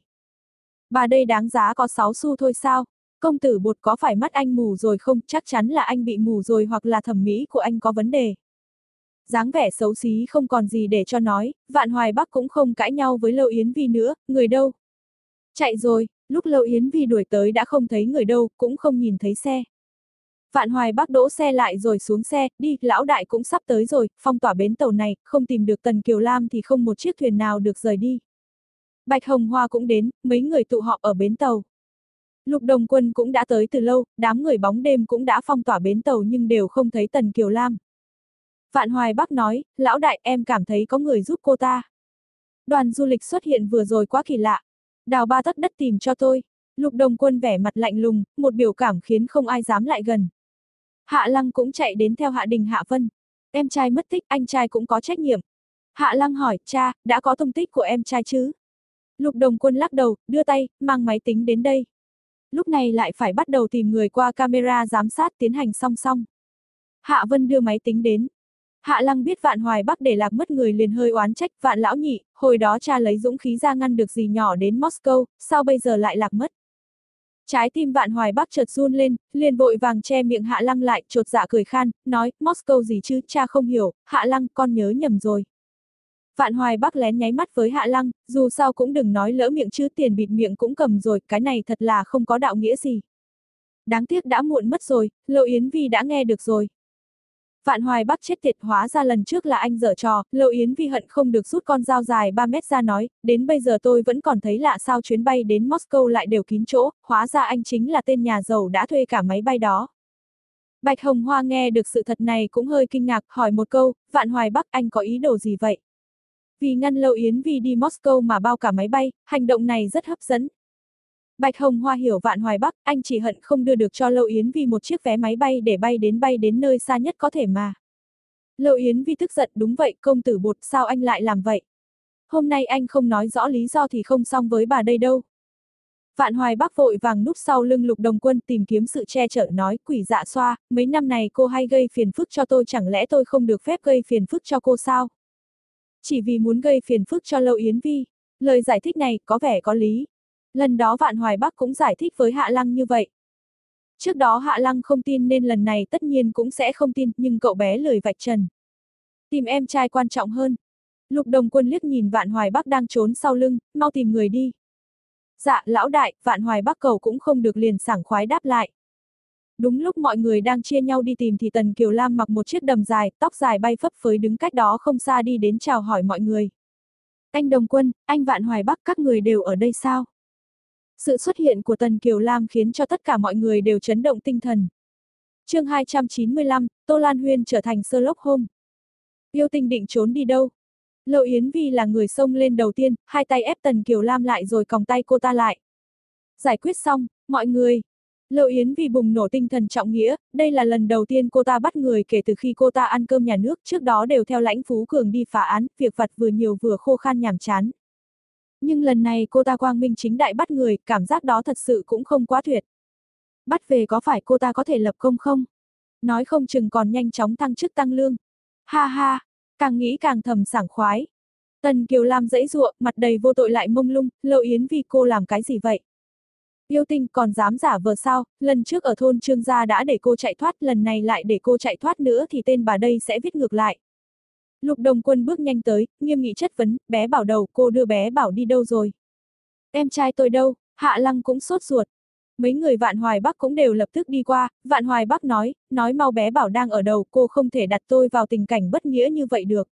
A: Bà đây đáng giá có sáu xu thôi sao? Công tử Bột, có phải mắt anh mù rồi không? Chắc chắn là anh bị mù rồi, hoặc là thẩm mỹ của anh có vấn đề. Dáng vẻ xấu xí không còn gì để cho nói, Vạn Hoài Bắc cũng không cãi nhau với Lâu Yến Vi nữa, người đâu? Chạy rồi, lúc Lâu Yến Vi đuổi tới đã không thấy người đâu, cũng không nhìn thấy xe. Vạn Hoài Bắc đỗ xe lại rồi xuống xe, đi, lão đại cũng sắp tới rồi, phong tỏa bến tàu này, không tìm được Tần Kiều Lam thì không một chiếc thuyền nào được rời đi. Bạch Hồng Hoa cũng đến, mấy người tụ họp ở bến tàu. Lục Đồng Quân cũng đã tới từ lâu, đám người bóng đêm cũng đã phong tỏa bến tàu nhưng đều không thấy Tần Kiều Lam. Vạn Hoài Bắc nói, lão đại, em cảm thấy có người giúp cô ta. Đoàn du lịch xuất hiện vừa rồi quá kỳ lạ. Đào ba tấc đất tìm cho tôi. Lục Đồng Quân vẻ mặt lạnh lùng, một biểu cảm khiến không ai dám lại gần. Hạ Lăng cũng chạy đến theo Hạ Đình Hạ Vân. Em trai mất tích, anh trai cũng có trách nhiệm. Hạ Lăng hỏi, cha, đã có tung tích của em trai chứ? Lục Đồng Quân lắc đầu, đưa tay, mang máy tính đến đây. Lúc này lại phải bắt đầu tìm người qua camera giám sát tiến hành song song. Hạ Vân đưa máy tính đến. Hạ Lăng biết Vạn Hoài Bắc để lạc mất người liền hơi oán trách, Vạn lão nhị, hồi đó cha lấy dũng khí ra ngăn được gì nhỏ đến Moscow, sao bây giờ lại lạc mất? Trái tim Vạn Hoài Bắc chợt run lên, liền vội vàng che miệng Hạ Lăng lại, chột dạ cười khan, nói, Moscow gì chứ, cha không hiểu, Hạ Lăng, con nhớ nhầm rồi. Vạn Hoài Bắc lén nháy mắt với Hạ Lăng, dù sao cũng đừng nói lỡ miệng chứ, tiền bịt miệng cũng cầm rồi, cái này thật là không có đạo nghĩa gì. Đáng tiếc đã muộn mất rồi, Lâu Yến Vi đã nghe được rồi. Vạn Hoài Bắc chết tiệt, hóa ra lần trước là anh giở trò, Lâu Yến Vi hận không được rút con dao dài ba mét ra nói, đến bây giờ tôi vẫn còn thấy lạ sao chuyến bay đến Moscow lại đều kín chỗ, hóa ra anh chính là tên nhà giàu đã thuê cả máy bay đó. Bạch Hồng Hoa nghe được sự thật này cũng hơi kinh ngạc, hỏi một câu, Vạn Hoài Bắc anh có ý đồ gì vậy? Vì ngăn Lâu Yến Vi đi Moscow mà bao cả máy bay, hành động này rất hấp dẫn. Bạch Hồng Hoa hiểu Vạn Hoài Bắc, anh chỉ hận không đưa được cho Lâu Yến Vi một chiếc vé máy bay để bay đến bay đến nơi xa nhất có thể mà. Lâu Yến Vi tức giận, đúng vậy, công tử Bột, sao anh lại làm vậy? Hôm nay anh không nói rõ lý do thì không xong với bà đây đâu. Vạn Hoài Bắc vội vàng núp sau lưng Lục Đồng Quân tìm kiếm sự che chở nói, quỷ dạ xoa, mấy năm này cô hay gây phiền phức cho tôi, chẳng lẽ tôi không được phép gây phiền phức cho cô sao? Chỉ vì muốn gây phiền phức cho Lâu Yến Vi. Lời giải thích này có vẻ có lý. Lần đó Vạn Hoài Bắc cũng giải thích với Hạ Lăng như vậy. Trước đó Hạ Lăng không tin nên lần này tất nhiên cũng sẽ không tin, nhưng cậu bé lười vạch trần. Tìm em trai quan trọng hơn. Lục Đồng Quân liếc nhìn Vạn Hoài Bắc đang trốn sau lưng, mau tìm người đi. Dạ, lão đại, Vạn Hoài Bắc cầu cũng không được liền sảng khoái đáp lại. Đúng lúc mọi người đang chia nhau đi tìm thì Tần Kiều Lam mặc một chiếc đầm dài, tóc dài bay phấp phới đứng cách đó không xa đi đến chào hỏi mọi người. Anh Đồng Quân, anh Vạn Hoài Bắc, các người đều ở đây sao? Sự xuất hiện của Tần Kiều Lam khiến cho tất cả mọi người đều chấn động tinh thần. Chương hai trăm chín mươi lăm, Tô Lan Huyên trở thành Sherlock Holmes. Yêu Tinh định trốn đi đâu? Lâu Yến Vi là người xông lên đầu tiên, hai tay ép Tần Kiều Lam lại rồi còng tay cô ta lại. Giải quyết xong, mọi người. Lâu Yến Vi bùng nổ tinh thần trọng nghĩa, đây là lần đầu tiên cô ta bắt người kể từ khi cô ta ăn cơm nhà nước, trước đó đều theo Lãnh Phú Cường đi phá án, việc vặt vừa nhiều vừa khô khan nhàm chán. Nhưng lần này cô ta quang minh chính đại bắt người, cảm giác đó thật sự cũng không quá tuyệt. Bắt về có phải cô ta có thể lập công không? Nói không chừng còn nhanh chóng tăng chức tăng lương. Ha ha, càng nghĩ càng thầm sảng khoái. Tần Kiều Lam giãy giụa, mặt đầy vô tội lại mông lung, Lâu Yến Vi cô làm cái gì vậy? Yêu Tinh còn dám giả vờ sao, lần trước ở thôn Trương Gia đã để cô chạy thoát, lần này lại để cô chạy thoát nữa thì tên bà đây sẽ viết ngược lại. Lục Đồng Quân bước nhanh tới, nghiêm nghị chất vấn, bé Bảo đầu, cô đưa bé Bảo đi đâu rồi? Em trai tôi đâu? Hạ Lăng cũng sốt ruột. Mấy người Vạn Hoài Bắc cũng đều lập tức đi qua, Vạn Hoài Bắc nói, nói mau bé Bảo đang ở đâu, cô không thể đặt tôi vào tình cảnh bất nghĩa như vậy được.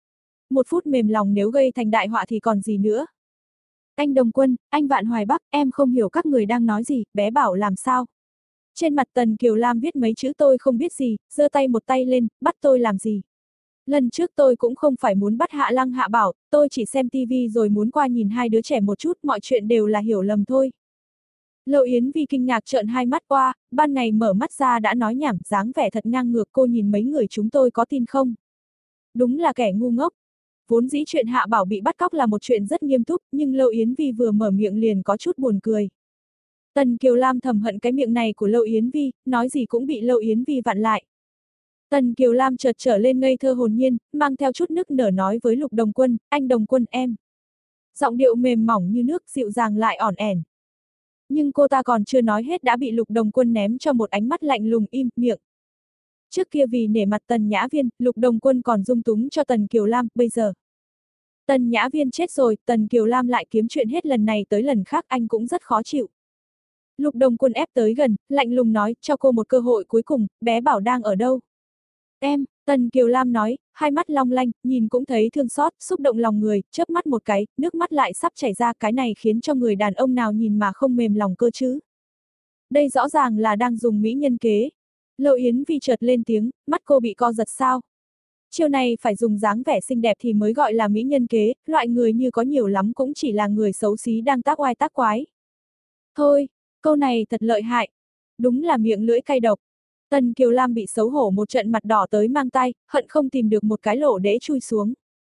A: Một phút mềm lòng nếu gây thành đại họa thì còn gì nữa. Anh Đồng Quân, anh Vạn Hoài Bắc, em không hiểu các người đang nói gì, bé Bảo làm sao? Trên mặt Tần Kiều Lam viết mấy chữ tôi không biết gì, giơ tay một tay lên, bắt tôi làm gì? Lần trước tôi cũng không phải muốn bắt Hạ Lăng Hạ Bảo, tôi chỉ xem tivi rồi muốn qua nhìn hai đứa trẻ một chút, mọi chuyện đều là hiểu lầm thôi. Lâu Yến Vi kinh ngạc trợn hai mắt qua, ban ngày mở mắt ra đã nói nhảm, dáng vẻ thật ngang ngược, cô nhìn mấy người chúng tôi có tin không? Đúng là kẻ ngu ngốc. Vốn dĩ chuyện Hạ Bảo bị bắt cóc là một chuyện rất nghiêm túc, nhưng Lâu Yến Vi vừa mở miệng liền có chút buồn cười. Tần Kiều Lam thầm hận cái miệng này của Lâu Yến Vi, nói gì cũng bị Lâu Yến Vi vặn lại. Tần Kiều Lam chợt trở lên ngây thơ hồn nhiên, mang theo chút nức nở nói với Lục Đồng Quân, anh Đồng Quân em. Giọng điệu mềm mỏng như nước, dịu dàng lại ỏn ẻn. Nhưng cô ta còn chưa nói hết đã bị Lục Đồng Quân ném cho một ánh mắt lạnh lùng, im miệng. Trước kia vì nể mặt Tần Nhã Viên, Lục Đồng Quân còn dung túng cho Tần Kiều Lam, bây giờ. Tần Nhã Viên chết rồi, Tần Kiều Lam lại kiếm chuyện hết lần này tới lần khác, anh cũng rất khó chịu. Lục Đồng Quân ép tới gần, lạnh lùng nói, cho cô một cơ hội cuối cùng, bé Bảo đang ở đâu? Em, Tần Kiều Lam nói, hai mắt long lanh, nhìn cũng thấy thương xót, xúc động lòng người, chớp mắt một cái, nước mắt lại sắp chảy ra, cái này khiến cho người đàn ông nào nhìn mà không mềm lòng cơ chứ. Đây rõ ràng là đang dùng mỹ nhân kế. Lâu Yến Vi chợt lên tiếng, mắt cô bị co giật sao? Chiều này phải dùng dáng vẻ xinh đẹp thì mới gọi là mỹ nhân kế, loại người như có nhiều lắm cũng chỉ là người xấu xí đang tác oai tác quái. Thôi, câu này thật lợi hại. Đúng là miệng lưỡi cay độc. Tần Kiều Lam bị xấu hổ một trận mặt đỏ tới mang tay, hận không tìm được một cái lỗ để chui xuống.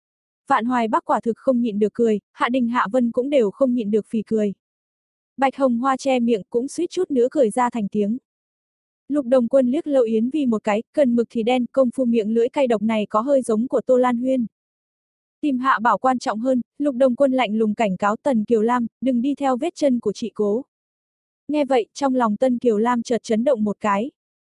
A: Vạn Hoài Bắc quả thực không nhịn được cười, Hạ Đình Hạ Vân cũng đều không nhịn được phì cười. Bạch Hồng Hoa che miệng cũng suýt chút nữa cười ra thành tiếng. Lục Đồng Quân liếc Lâu Yến Vi một cái, cần mực thì đen, công phu miệng lưỡi cay độc này có hơi giống của Tô Lan Huyên. Tìm Hạ Bảo quan trọng hơn, Lục Đồng Quân lạnh lùng cảnh cáo Tần Kiều Lam, đừng đi theo vết chân của chị Cố. Nghe vậy, trong lòng Tần Kiều Lam chợt chấn động một cái.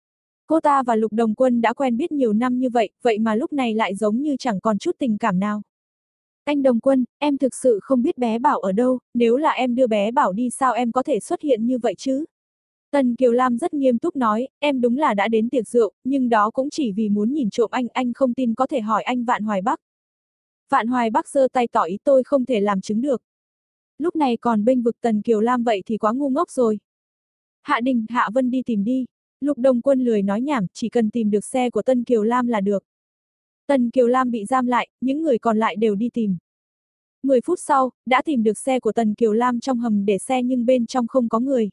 A: Cô ta và Lục Đồng Quân đã quen biết nhiều năm như vậy, vậy mà lúc này lại giống như chẳng còn chút tình cảm nào. Anh Đồng Quân, em thực sự không biết bé Bảo ở đâu, nếu là em đưa bé Bảo đi sao em có thể xuất hiện như vậy chứ? Tần Kiều Lam rất nghiêm túc nói, em đúng là đã đến tiệc rượu, nhưng đó cũng chỉ vì muốn nhìn trộm anh, anh không tin có thể hỏi anh Vạn Hoài Bắc. Vạn Hoài Bắc giơ tay tỏ ý tôi không thể làm chứng được. Lúc này còn bênh vực Tần Kiều Lam vậy thì quá ngu ngốc rồi. Hạ Đình, Hạ Vân đi tìm đi. Lục Đồng Quân lười nói nhảm, chỉ cần tìm được xe của Tần Kiều Lam là được. Tần Kiều Lam bị giam lại, những người còn lại đều đi tìm. mười phút sau, đã tìm được xe của Tần Kiều Lam trong hầm để xe nhưng bên trong không có người.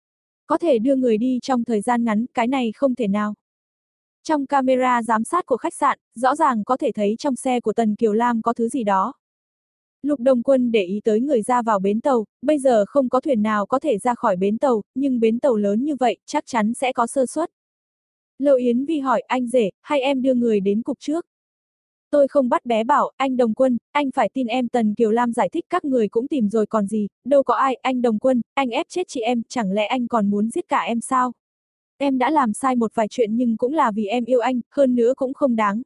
A: Có thể đưa người đi trong thời gian ngắn, cái này không thể nào. Trong camera giám sát của khách sạn, rõ ràng có thể thấy trong xe của Tần Kiều Lam có thứ gì đó. Lục Đồng Quân để ý tới người ra vào bến tàu, bây giờ không có thuyền nào có thể ra khỏi bến tàu, nhưng bến tàu lớn như vậy, chắc chắn sẽ có sơ suất. Lâu Yến Vi hỏi, anh rể, hay em đưa người đến cục trước? Tôi không bắt bé Bảo, anh Đồng Quân, anh phải tin em. Tần Kiều Lam giải thích, các người cũng tìm rồi còn gì, đâu có ai, anh Đồng Quân, anh ép chết chị em, chẳng lẽ anh còn muốn giết cả em sao? Em đã làm sai một vài chuyện nhưng cũng là vì em yêu anh, hơn nữa cũng không đáng.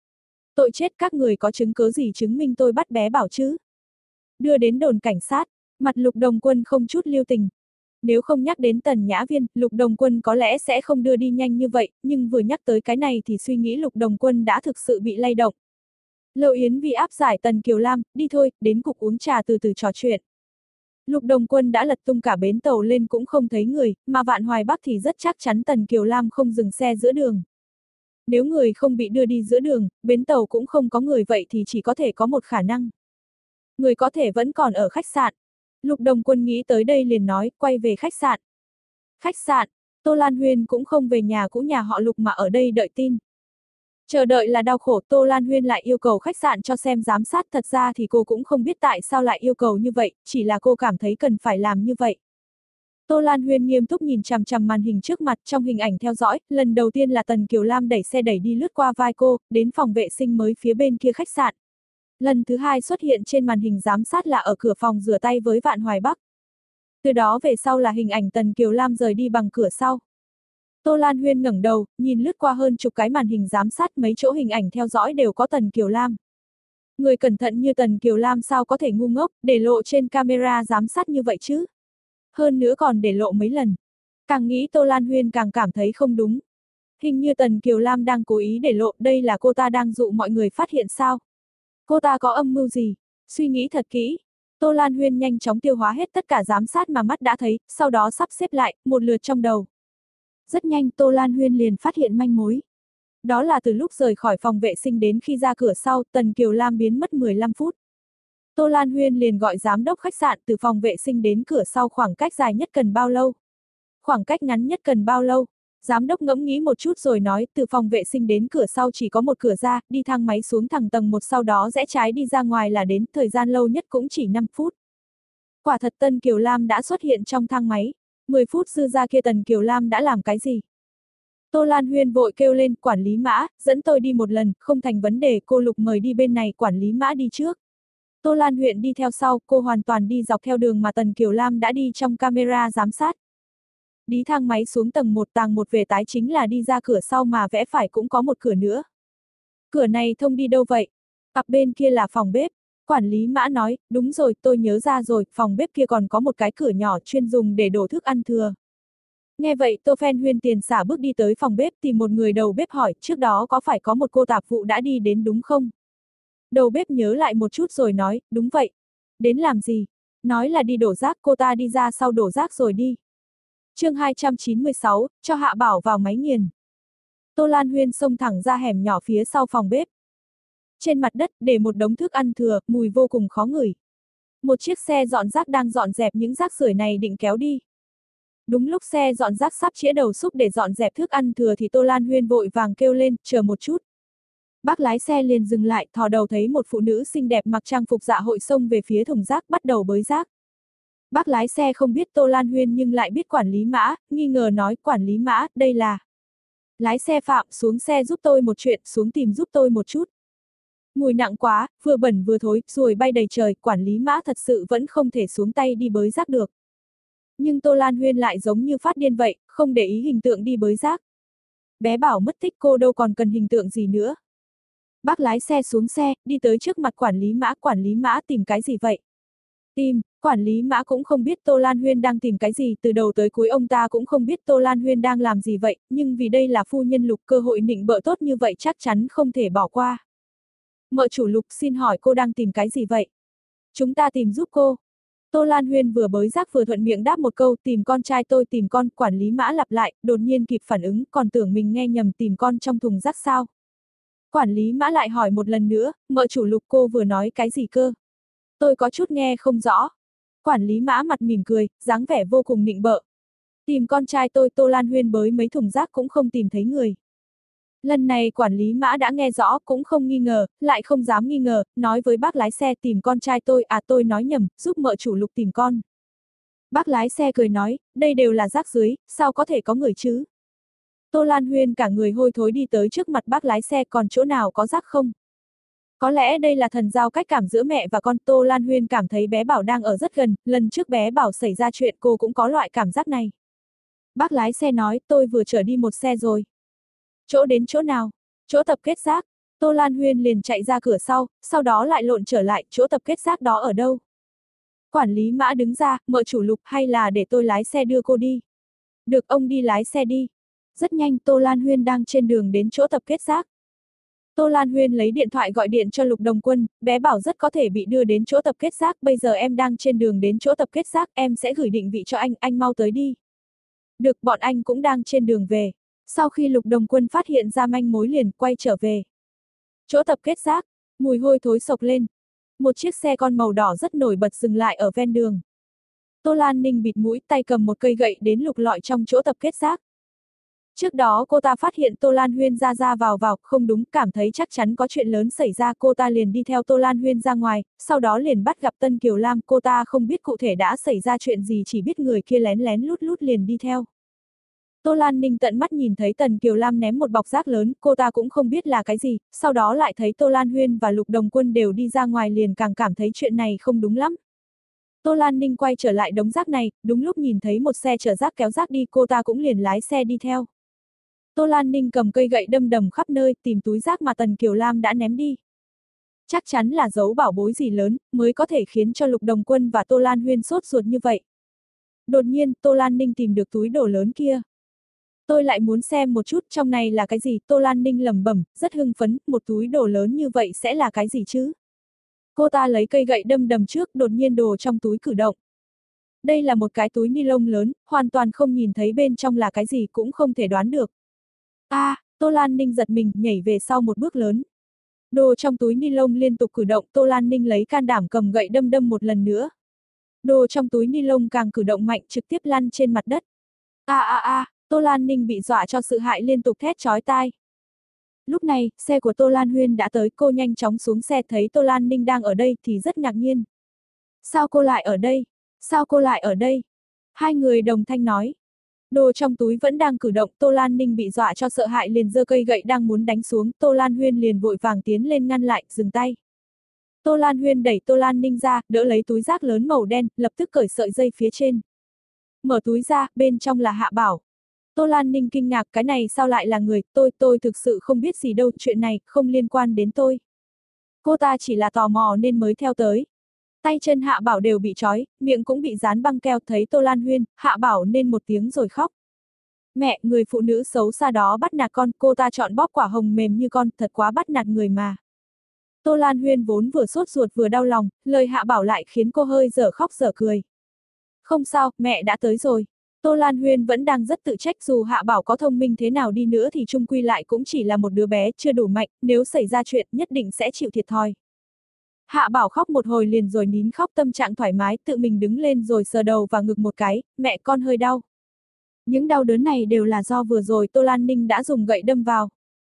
A: Tội chết, các người có chứng cứ gì chứng minh tôi bắt bé Bảo chứ? Đưa đến đồn cảnh sát, mặt Lục Đồng Quân không chút lưu tình. Nếu không nhắc đến Tần Nhã Viên, Lục Đồng Quân có lẽ sẽ không đưa đi nhanh như vậy, nhưng vừa nhắc tới cái này thì suy nghĩ Lục Đồng Quân đã thực sự bị lay động. Lâu Yến Vi áp giải Tần Kiều Lam, đi thôi, đến cục uống trà từ từ trò chuyện. Lục Đồng Quân đã lật tung cả bến tàu lên cũng không thấy người, mà Vạn Hoài Bắc thì rất chắc chắn Tần Kiều Lam không dừng xe giữa đường. Nếu người không bị đưa đi giữa đường, bến tàu cũng không có người vậy thì chỉ có thể có một khả năng. Người có thể vẫn còn ở khách sạn. Lục Đồng Quân nghĩ tới đây liền nói, quay về khách sạn. Khách sạn, Tô Lan Huyên cũng không về nhà cũ nhà họ Lục mà ở đây đợi tin. Chờ đợi là đau khổ, Tô Lan Huyên lại yêu cầu khách sạn cho xem giám sát, thật ra thì cô cũng không biết tại sao lại yêu cầu như vậy, chỉ là cô cảm thấy cần phải làm như vậy. Tô Lan Huyên nghiêm túc nhìn chằm chằm màn hình trước mặt, trong hình ảnh theo dõi, lần đầu tiên là Tần Kiều Lam đẩy xe đẩy đi lướt qua vai cô, đến phòng vệ sinh mới phía bên kia khách sạn. Lần thứ hai xuất hiện trên màn hình giám sát là ở cửa phòng rửa tay với Vạn Hoài Bắc. Từ đó về sau là hình ảnh Tần Kiều Lam rời đi bằng cửa sau. Tô Lan Huyên ngẩng đầu, nhìn lướt qua hơn chục cái màn hình giám sát, mấy chỗ hình ảnh theo dõi đều có Tần Kiều Lam. Người cẩn thận như Tần Kiều Lam sao có thể ngu ngốc, để lộ trên camera giám sát như vậy chứ? Hơn nữa còn để lộ mấy lần. Càng nghĩ Tô Lan Huyên càng cảm thấy không đúng. Hình như Tần Kiều Lam đang cố ý để lộ, đây là cô ta đang dụ mọi người phát hiện sao? Cô ta có âm mưu gì? Suy nghĩ thật kỹ. Tô Lan Huyên nhanh chóng tiêu hóa hết tất cả giám sát mà mắt đã thấy, sau đó sắp xếp lại, một lượt trong đầu. Rất nhanh Tô Lan Huyên liền phát hiện manh mối. Đó là từ lúc rời khỏi phòng vệ sinh đến khi ra cửa sau, Tần Kiều Lam biến mất mười lăm phút. Tô Lan Huyên liền gọi giám đốc khách sạn, từ phòng vệ sinh đến cửa sau khoảng cách dài nhất cần bao lâu? Khoảng cách ngắn nhất cần bao lâu? Giám đốc ngẫm nghĩ một chút rồi nói, từ phòng vệ sinh đến cửa sau chỉ có một cửa ra, đi thang máy xuống thẳng tầng một sau đó rẽ trái đi ra ngoài là đến, thời gian lâu nhất cũng chỉ năm phút. Quả thật Tần Kiều Lam đã xuất hiện trong thang máy. mười phút dư ra kia Tần Kiều Lam đã làm cái gì? Tô Lan Huyên vội kêu lên, quản lý Mã, dẫn tôi đi một lần, không thành vấn đề, cô Lục mời đi bên này, quản lý Mã đi trước. Tô Lan Huyên đi theo sau, cô hoàn toàn đi dọc theo đường mà Tần Kiều Lam đã đi trong camera giám sát. Đi thang máy xuống tầng một, tầng một về tái chính là đi ra cửa sau mà vẽ phải cũng có một cửa nữa. Cửa này thông đi đâu vậy? Cặp bên kia là phòng bếp. Quản lý Mã nói, đúng rồi, tôi nhớ ra rồi, phòng bếp kia còn có một cái cửa nhỏ chuyên dùng để đổ thức ăn thừa. Nghe vậy Tô Phen Huyên tiền xả bước đi tới phòng bếp tìm một người đầu bếp hỏi, trước đó có phải có một cô tạp vụ đã đi đến đúng không? Đầu bếp nhớ lại một chút rồi nói, đúng vậy. Đến làm gì? Nói là đi đổ rác, cô ta đi ra sau đổ rác rồi đi. Chương hai trăm chín mươi sáu, cho Hạ Bảo vào máy nghiền. Tô Lan Huyên xông thẳng ra hẻm nhỏ phía sau phòng bếp. Trên mặt đất để một đống thức ăn thừa, mùi vô cùng khó ngửi. Một chiếc xe dọn rác đang dọn dẹp những rác rưởi này định kéo đi. Đúng lúc xe dọn rác sắp chĩa đầu xúc để dọn dẹp thức ăn thừa thì Tô Lan Huyên vội vàng kêu lên, chờ một chút. Bác lái xe liền dừng lại, thò đầu thấy một phụ nữ xinh đẹp mặc trang phục dạ hội xông về phía thùng rác bắt đầu bới rác. Bác lái xe không biết Tô Lan Huyên nhưng lại biết quản lý Mã, nghi ngờ nói, quản lý Mã, đây là... Lái xe Phạm, xuống xe giúp tôi một chuyện, xuống tìm giúp tôi một chút. Mùi nặng quá, vừa bẩn vừa thối, ruồi bay đầy trời, quản lý Mã thật sự vẫn không thể xuống tay đi bới rác được. Nhưng Tô Lan Huyên lại giống như phát điên vậy, không để ý hình tượng đi bới rác. Bé Bảo mất tích, cô đâu còn cần hình tượng gì nữa. Bác lái xe xuống xe, đi tới trước mặt quản lý Mã, quản lý Mã tìm cái gì vậy? Tìm, quản lý Mã cũng không biết Tô Lan Huyên đang tìm cái gì, từ đầu tới cuối ông ta cũng không biết Tô Lan Huyên đang làm gì vậy, nhưng vì đây là phu nhân Lục, cơ hội nịnh bợ tốt như vậy chắc chắn không thể bỏ qua. Mợ chủ Lục, xin hỏi cô đang tìm cái gì vậy? Chúng ta tìm giúp cô. Tô Lan Huyên vừa bới rác vừa thuận miệng đáp một câu, tìm con trai tôi, tìm con, quản lý Mã lặp lại, đột nhiên kịp phản ứng, còn tưởng mình nghe nhầm, tìm con trong thùng rác sao. Quản lý Mã lại hỏi một lần nữa, mợ chủ Lục, cô vừa nói cái gì cơ? Tôi có chút nghe không rõ. Quản lý Mã mặt mỉm cười, dáng vẻ vô cùng nịnh bợ. Tìm con trai tôi, Tô Lan Huyên bới mấy thùng rác cũng không tìm thấy người. Lần này quản lý Mã đã nghe rõ, cũng không nghi ngờ, lại không dám nghi ngờ, nói với bác lái xe, tìm con trai tôi, à tôi nói nhầm, giúp mợ chủ Lục tìm con. Bác lái xe cười nói, đây đều là rác dưới, sao có thể có người chứ? Tô Lan Huyên cả người hôi thối đi tới trước mặt bác lái xe, còn chỗ nào có rác không? Có lẽ đây là thần giao cách cảm giữa mẹ và con. Tô Lan Huyên cảm thấy bé Bảo đang ở rất gần, lần trước bé Bảo xảy ra chuyện cô cũng có loại cảm giác này. Bác lái xe nói, tôi vừa chở đi một xe rồi. Chỗ đến chỗ nào? Chỗ tập kết rác. Tô Lan Huyên liền chạy ra cửa sau, sau đó lại lộn trở lại, chỗ tập kết rác đó ở đâu? Quản lý Mã đứng ra, mợ chủ Lục, hay là để tôi lái xe đưa cô đi? Được, ông đi lái xe đi. Rất nhanh, Tô Lan Huyên đang trên đường đến chỗ tập kết rác. Tô Lan Huyên lấy điện thoại gọi điện cho Lục Đồng Quân, bé Bảo rất có thể bị đưa đến chỗ tập kết rác, bây giờ em đang trên đường đến chỗ tập kết rác, em sẽ gửi định vị cho anh, anh mau tới đi. Được, bọn anh cũng đang trên đường về. Sau khi Lục Đồng Quân phát hiện ra manh mối liền quay trở về. Chỗ tập kết rác, mùi hôi thối sộc lên. Một chiếc xe con màu đỏ rất nổi bật dừng lại ở ven đường. Tô Lan Ninh bịt mũi, tay cầm một cây gậy đến lục lọi trong chỗ tập kết rác. Trước đó cô ta phát hiện Tô Lan Huyên ra ra vào vào, không đúng, cảm thấy chắc chắn có chuyện lớn xảy ra, cô ta liền đi theo Tô Lan Huyên ra ngoài, sau đó liền bắt gặp Tân Kiều Lam, cô ta không biết cụ thể đã xảy ra chuyện gì, chỉ biết người kia lén lén lút lút liền đi theo. Tô Lan Ninh tận mắt nhìn thấy Tần Kiều Lam ném một bọc rác lớn, cô ta cũng không biết là cái gì, sau đó lại thấy Tô Lan Huyên và Lục Đồng Quân đều đi ra ngoài liền càng cảm thấy chuyện này không đúng lắm. Tô Lan Ninh quay trở lại đống rác này, đúng lúc nhìn thấy một xe chở rác kéo rác đi, cô ta cũng liền lái xe đi theo. Tô Lan Ninh cầm cây gậy đâm đầm khắp nơi, tìm túi rác mà Tần Kiều Lam đã ném đi. Chắc chắn là giấu bảo bối gì lớn, mới có thể khiến cho Lục Đồng Quân và Tô Lan Huyên sốt ruột như vậy. Đột nhiên, Tô Lan Ninh tìm được túi đồ lớn kia. Tôi lại muốn xem một chút trong này là cái gì, Tô Lan Ninh lẩm bẩm, rất hưng phấn, một túi đồ lớn như vậy sẽ là cái gì chứ? Cô ta lấy cây gậy đâm đầm trước, đột nhiên đồ trong túi cử động. Đây là một cái túi ni lông lớn, hoàn toàn không nhìn thấy bên trong là cái gì, cũng không thể đoán được. À, Tô Lan Ninh giật mình, nhảy về sau một bước lớn. Đồ trong túi ni lông liên tục cử động, Tô Lan Ninh lấy can đảm cầm gậy đâm đâm một lần nữa. Đồ trong túi ni lông càng cử động mạnh, trực tiếp lăn trên mặt đất. A a a, Tô Lan Ninh bị dọa cho sự hại liên tục thét chói tai. Lúc này, xe của Tô Lan Huyên đã tới, cô nhanh chóng xuống xe, thấy Tô Lan Ninh đang ở đây thì rất ngạc nhiên. Sao cô lại ở đây? Sao cô lại ở đây? Hai người đồng thanh nói. Đồ trong túi vẫn đang cử động, Tô Lan Ninh bị dọa cho sợ hãi liền giơ cây gậy đang muốn đánh xuống, Tô Lan Huyên liền vội vàng tiến lên ngăn lại, dừng tay. Tô Lan Huyên đẩy Tô Lan Ninh ra, đỡ lấy túi rác lớn màu đen, lập tức cởi sợi dây phía trên. Mở túi ra, bên trong là Hạ Bảo. Tô Lan Ninh kinh ngạc, cái này sao lại là người, tôi, tôi thực sự không biết gì đâu, chuyện này không liên quan đến tôi. Cô ta chỉ là tò mò nên mới theo tới. Tay chân Hạ Bảo đều bị trói, miệng cũng bị dán băng keo, thấy Tô Lan Huyên, Hạ Bảo nên một tiếng rồi khóc. Mẹ, người phụ nữ xấu xa đó bắt nạt con, cô ta chọn bóp quả hồng mềm như con, thật quá bắt nạt người mà. Tô Lan Huyên vốn vừa sốt ruột vừa đau lòng, lời Hạ Bảo lại khiến cô hơi dở khóc dở cười. Không sao, mẹ đã tới rồi. Tô Lan Huyên vẫn đang rất tự trách, dù Hạ Bảo có thông minh thế nào đi nữa thì chung quy lại cũng chỉ là một đứa bé chưa đủ mạnh, nếu xảy ra chuyện nhất định sẽ chịu thiệt thòi. Hạ Bảo khóc một hồi liền rồi nín khóc, tâm trạng thoải mái, tự mình đứng lên rồi sờ đầu và ngực một cái, mẹ con hơi đau. Những đau đớn này đều là do vừa rồi Tô Lan Ninh đã dùng gậy đâm vào.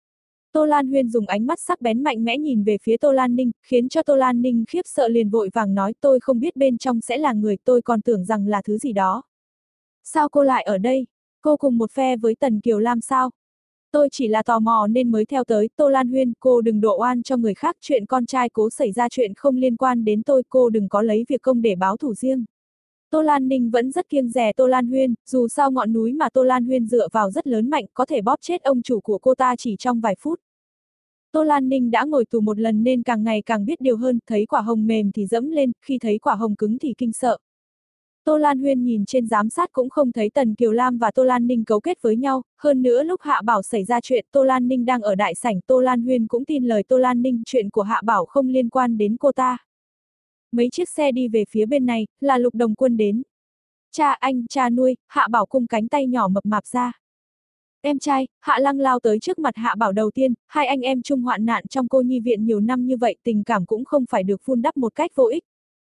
A: Tô Lan Huyên dùng ánh mắt sắc bén mạnh mẽ nhìn về phía Tô Lan Ninh, khiến cho Tô Lan Ninh khiếp sợ liền vội vàng nói tôi không biết bên trong sẽ là người, tôi còn tưởng rằng là thứ gì đó. Sao cô lại ở đây? Cô cùng một phe với Tần Kiều Lam sao? Tôi chỉ là tò mò nên mới theo tới. Tô Lan Huyên, cô đừng đổ oan cho người khác, chuyện con trai cố xảy ra chuyện không liên quan đến tôi, cô đừng có lấy việc công để báo thù riêng. Tô Lan Ninh vẫn rất kiêng dè Tô Lan Huyên, dù sao ngọn núi mà Tô Lan Huyên dựa vào rất lớn mạnh, có thể bóp chết ông chủ của cô ta chỉ trong vài phút. Tô Lan Ninh đã ngồi tù một lần nên càng ngày càng biết điều hơn, thấy quả hồng mềm thì dẫm lên, khi thấy quả hồng cứng thì kinh sợ. Tô Lan Huyên nhìn trên giám sát cũng không thấy Tần Kiều Lam và Tô Lan Ninh cấu kết với nhau, hơn nữa lúc Hạ Bảo xảy ra chuyện Tô Lan Ninh đang ở đại sảnh, Tô Lan Huyên cũng tin lời Tô Lan Ninh, chuyện của Hạ Bảo không liên quan đến cô ta. Mấy chiếc xe đi về phía bên này, là Lục Đồng Quân đến. Cha anh, cha nuôi, Hạ Bảo cung cánh tay nhỏ mập mạp ra. Em trai, Hạ Lăng lao tới trước mặt Hạ Bảo đầu tiên, hai anh em chung hoạn nạn trong cô nhi viện nhiều năm như vậy, tình cảm cũng không phải được vun đắp một cách vô ích.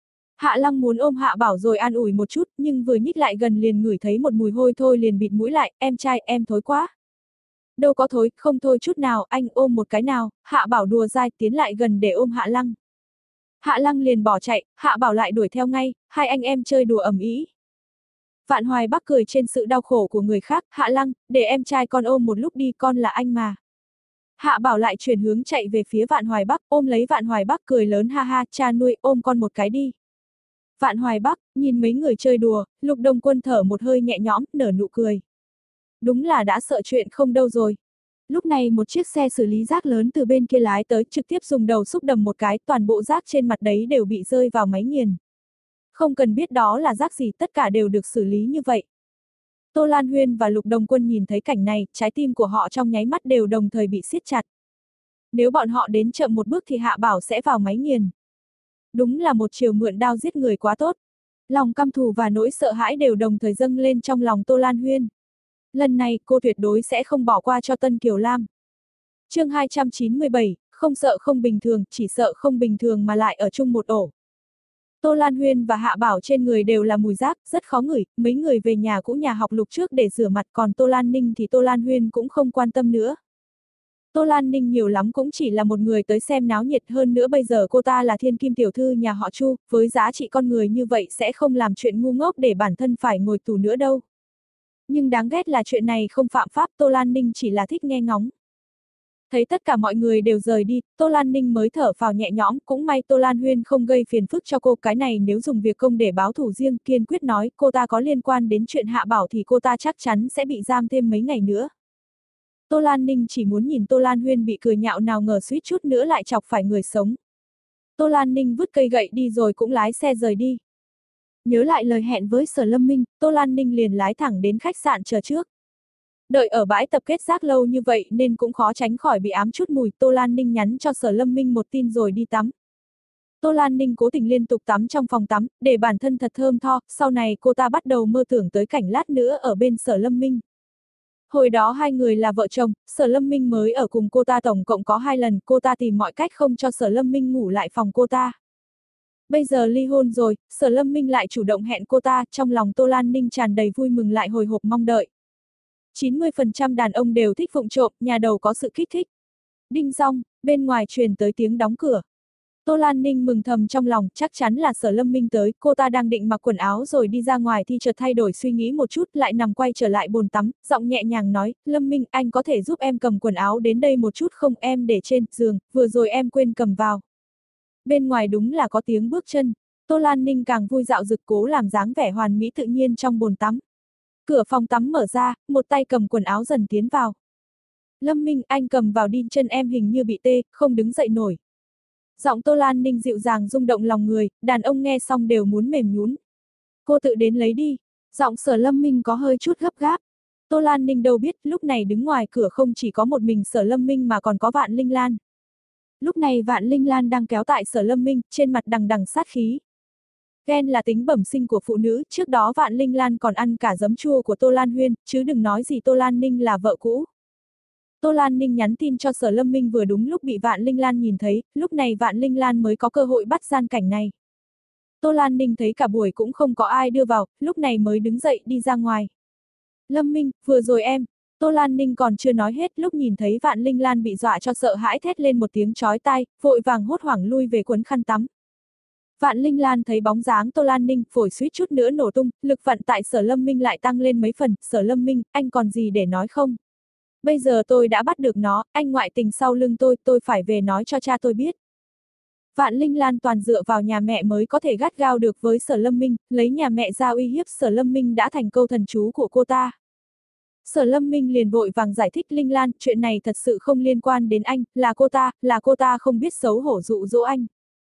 A: Hạ Lăng muốn ôm Hạ Bảo rồi an ủi một chút, nhưng vừa nhích lại gần liền ngửi thấy một mùi hôi thôi liền bịt mũi lại, em trai, em thối quá. Đâu có thối, không thôi chút nào, anh ôm một cái nào, Hạ Bảo đùa dai tiến lại gần để ôm Hạ Lăng. Hạ Lăng liền bỏ chạy, Hạ Bảo lại đuổi theo ngay, hai anh em chơi đùa ầm ĩ. Vạn Hoài Bắc cười trên sự đau khổ của người khác, Hạ Lăng, để em trai con ôm một lúc đi, con là anh mà. Hạ Bảo lại chuyển hướng chạy về phía Vạn Hoài Bắc, ôm lấy Vạn Hoài Bắc cười lớn, ha ha, cha nuôi, ôm con một cái đi. Vạn Hoài Bắc, nhìn mấy người chơi đùa, Lục Đồng Quân thở một hơi nhẹ nhõm, nở nụ cười. Đúng là đã sợ chuyện không đâu rồi. Lúc này một chiếc xe xử lý rác lớn từ bên kia lái tới, trực tiếp dùng đầu xúc đầm một cái, toàn bộ rác trên mặt đấy đều bị rơi vào máy nghiền. Không cần biết đó là rác gì, tất cả đều được xử lý như vậy. Tô Lan Huyên và Lục Đồng Quân nhìn thấy cảnh này, trái tim của họ trong nháy mắt đều đồng thời bị siết chặt. Nếu bọn họ đến chậm một bước thì Hạ Bảo sẽ vào máy nghiền. Đúng là một chiều mượn đao giết người quá tốt. Lòng căm thù và nỗi sợ hãi đều đồng thời dâng lên trong lòng Tô Lan Huyên. Lần này cô tuyệt đối sẽ không bỏ qua cho Tân Kiều Lam. Chương hai trăm chín mươi bảy, không sợ không bình thường, chỉ sợ không bình thường mà lại ở chung một ổ. Tô Lan Huyên và Hạ Bảo trên người đều là mùi rác, rất khó ngửi, mấy người về nhà cũ nhà học Lục trước để rửa mặt, còn Tô Lan Ninh thì Tô Lan Huyên cũng không quan tâm nữa. Tô Lan Ninh nhiều lắm cũng chỉ là một người tới xem náo nhiệt, hơn nữa bây giờ cô ta là thiên kim tiểu thư nhà họ Chu, với giá trị con người như vậy sẽ không làm chuyện ngu ngốc để bản thân phải ngồi tù nữa đâu. Nhưng đáng ghét là chuyện này không phạm pháp, Tô Lan Ninh chỉ là thích nghe ngóng. Thấy tất cả mọi người đều rời đi, Tô Lan Ninh mới thở phào nhẹ nhõm, cũng may Tô Lan Huyên không gây phiền phức cho cô, cái này nếu dùng việc công để báo thù riêng, kiên quyết nói cô ta có liên quan đến chuyện Hạ Bảo thì cô ta chắc chắn sẽ bị giam thêm mấy ngày nữa. Tô Lan Ninh chỉ muốn nhìn Tô Lan Huyên bị cười nhạo, nào ngờ suýt chút nữa lại chọc phải người sống. Tô Lan Ninh vứt cây gậy đi rồi cũng lái xe rời đi. Nhớ lại lời hẹn với Sở Lâm Minh, Tô Lan Ninh liền lái thẳng đến khách sạn chờ trước. Đợi ở bãi tập kết rác lâu như vậy nên cũng khó tránh khỏi bị ám chút mùi, Tô Lan Ninh nhắn cho Sở Lâm Minh một tin rồi đi tắm. Tô Lan Ninh cố tình liên tục tắm trong phòng tắm, để bản thân thật thơm tho, sau này cô ta bắt đầu mơ tưởng tới cảnh lát nữa ở bên Sở Lâm Minh. Hồi đó hai người là vợ chồng, Sở Lâm Minh mới ở cùng cô ta tổng cộng có hai lần, cô ta tìm mọi cách không cho Sở Lâm Minh ngủ lại phòng cô ta. Bây giờ ly hôn rồi, Sở Lâm Minh lại chủ động hẹn cô ta, trong lòng Tô Lan Ninh tràn đầy vui mừng lại hồi hộp mong đợi. chín mươi phần trăm đàn ông đều thích vụng trộm, nhà đầu có sự kích thích. Đinh dong, bên ngoài truyền tới tiếng đóng cửa. Tô Lan Ninh mừng thầm trong lòng, chắc chắn là Sở Lâm Minh tới, cô ta đang định mặc quần áo rồi đi ra ngoài thì chợt thay đổi suy nghĩ một chút, lại nằm quay trở lại bồn tắm, giọng nhẹ nhàng nói, Lâm Minh, anh có thể giúp em cầm quần áo đến đây một chút không, em để trên giường, vừa rồi em quên cầm vào. Bên ngoài đúng là có tiếng bước chân, Tô Lan Ninh càng vui dạo dực cố làm dáng vẻ hoàn mỹ tự nhiên trong bồn tắm. Cửa phòng tắm mở ra, một tay cầm quần áo dần tiến vào. Lâm Minh, anh cầm vào đi, chân em hình như bị tê, không đứng dậy nổi. Giọng Tô Lan Ninh dịu dàng rung động lòng người, đàn ông nghe xong đều muốn mềm nhún. Cô tự đến lấy đi. Giọng Sở Lâm Minh có hơi chút gấp gáp. Tô Lan Ninh đâu biết, lúc này đứng ngoài cửa không chỉ có một mình Sở Lâm Minh mà còn có Vạn Linh Lan. Lúc này Vạn Linh Lan đang kéo tại Sở Lâm Minh, trên mặt đằng đằng sát khí. Ghen là tính bẩm sinh của phụ nữ, trước đó Vạn Linh Lan còn ăn cả giấm chua của Tô Lan Huyên, chứ đừng nói gì Tô Lan Ninh là vợ cũ. Tô Lan Ninh nhắn tin cho Sở Lâm Minh vừa đúng lúc bị Vạn Linh Lan nhìn thấy, lúc này Vạn Linh Lan mới có cơ hội bắt gian cảnh này. Tô Lan Ninh thấy cả buổi cũng không có ai đưa vào, lúc này mới đứng dậy đi ra ngoài. Lâm Minh, vừa rồi em, Tô Lan Ninh còn chưa nói hết lúc nhìn thấy Vạn Linh Lan bị dọa cho sợ hãi thét lên một tiếng chói tai, vội vàng hốt hoảng lui về cuốn khăn tắm. Vạn Linh Lan thấy bóng dáng Tô Lan Ninh, phổi suýt chút nữa nổ tung, lực vận tại Sở Lâm Minh lại tăng lên mấy phần, Sở Lâm Minh, anh còn gì để nói không? Bây giờ tôi đã bắt được nó, anh ngoại tình sau lưng tôi, tôi phải về nói cho cha tôi biết. Vạn Linh Lan toàn dựa vào nhà mẹ mới có thể gắt gao được với Sở Lâm Minh, lấy nhà mẹ ra uy hiếp Sở Lâm Minh đã thành câu thần chú của cô ta. Sở Lâm Minh liền vội vàng giải thích Linh Lan, chuyện này thật sự không liên quan đến anh, là cô ta, là cô ta không biết xấu hổ dụ dỗ anh.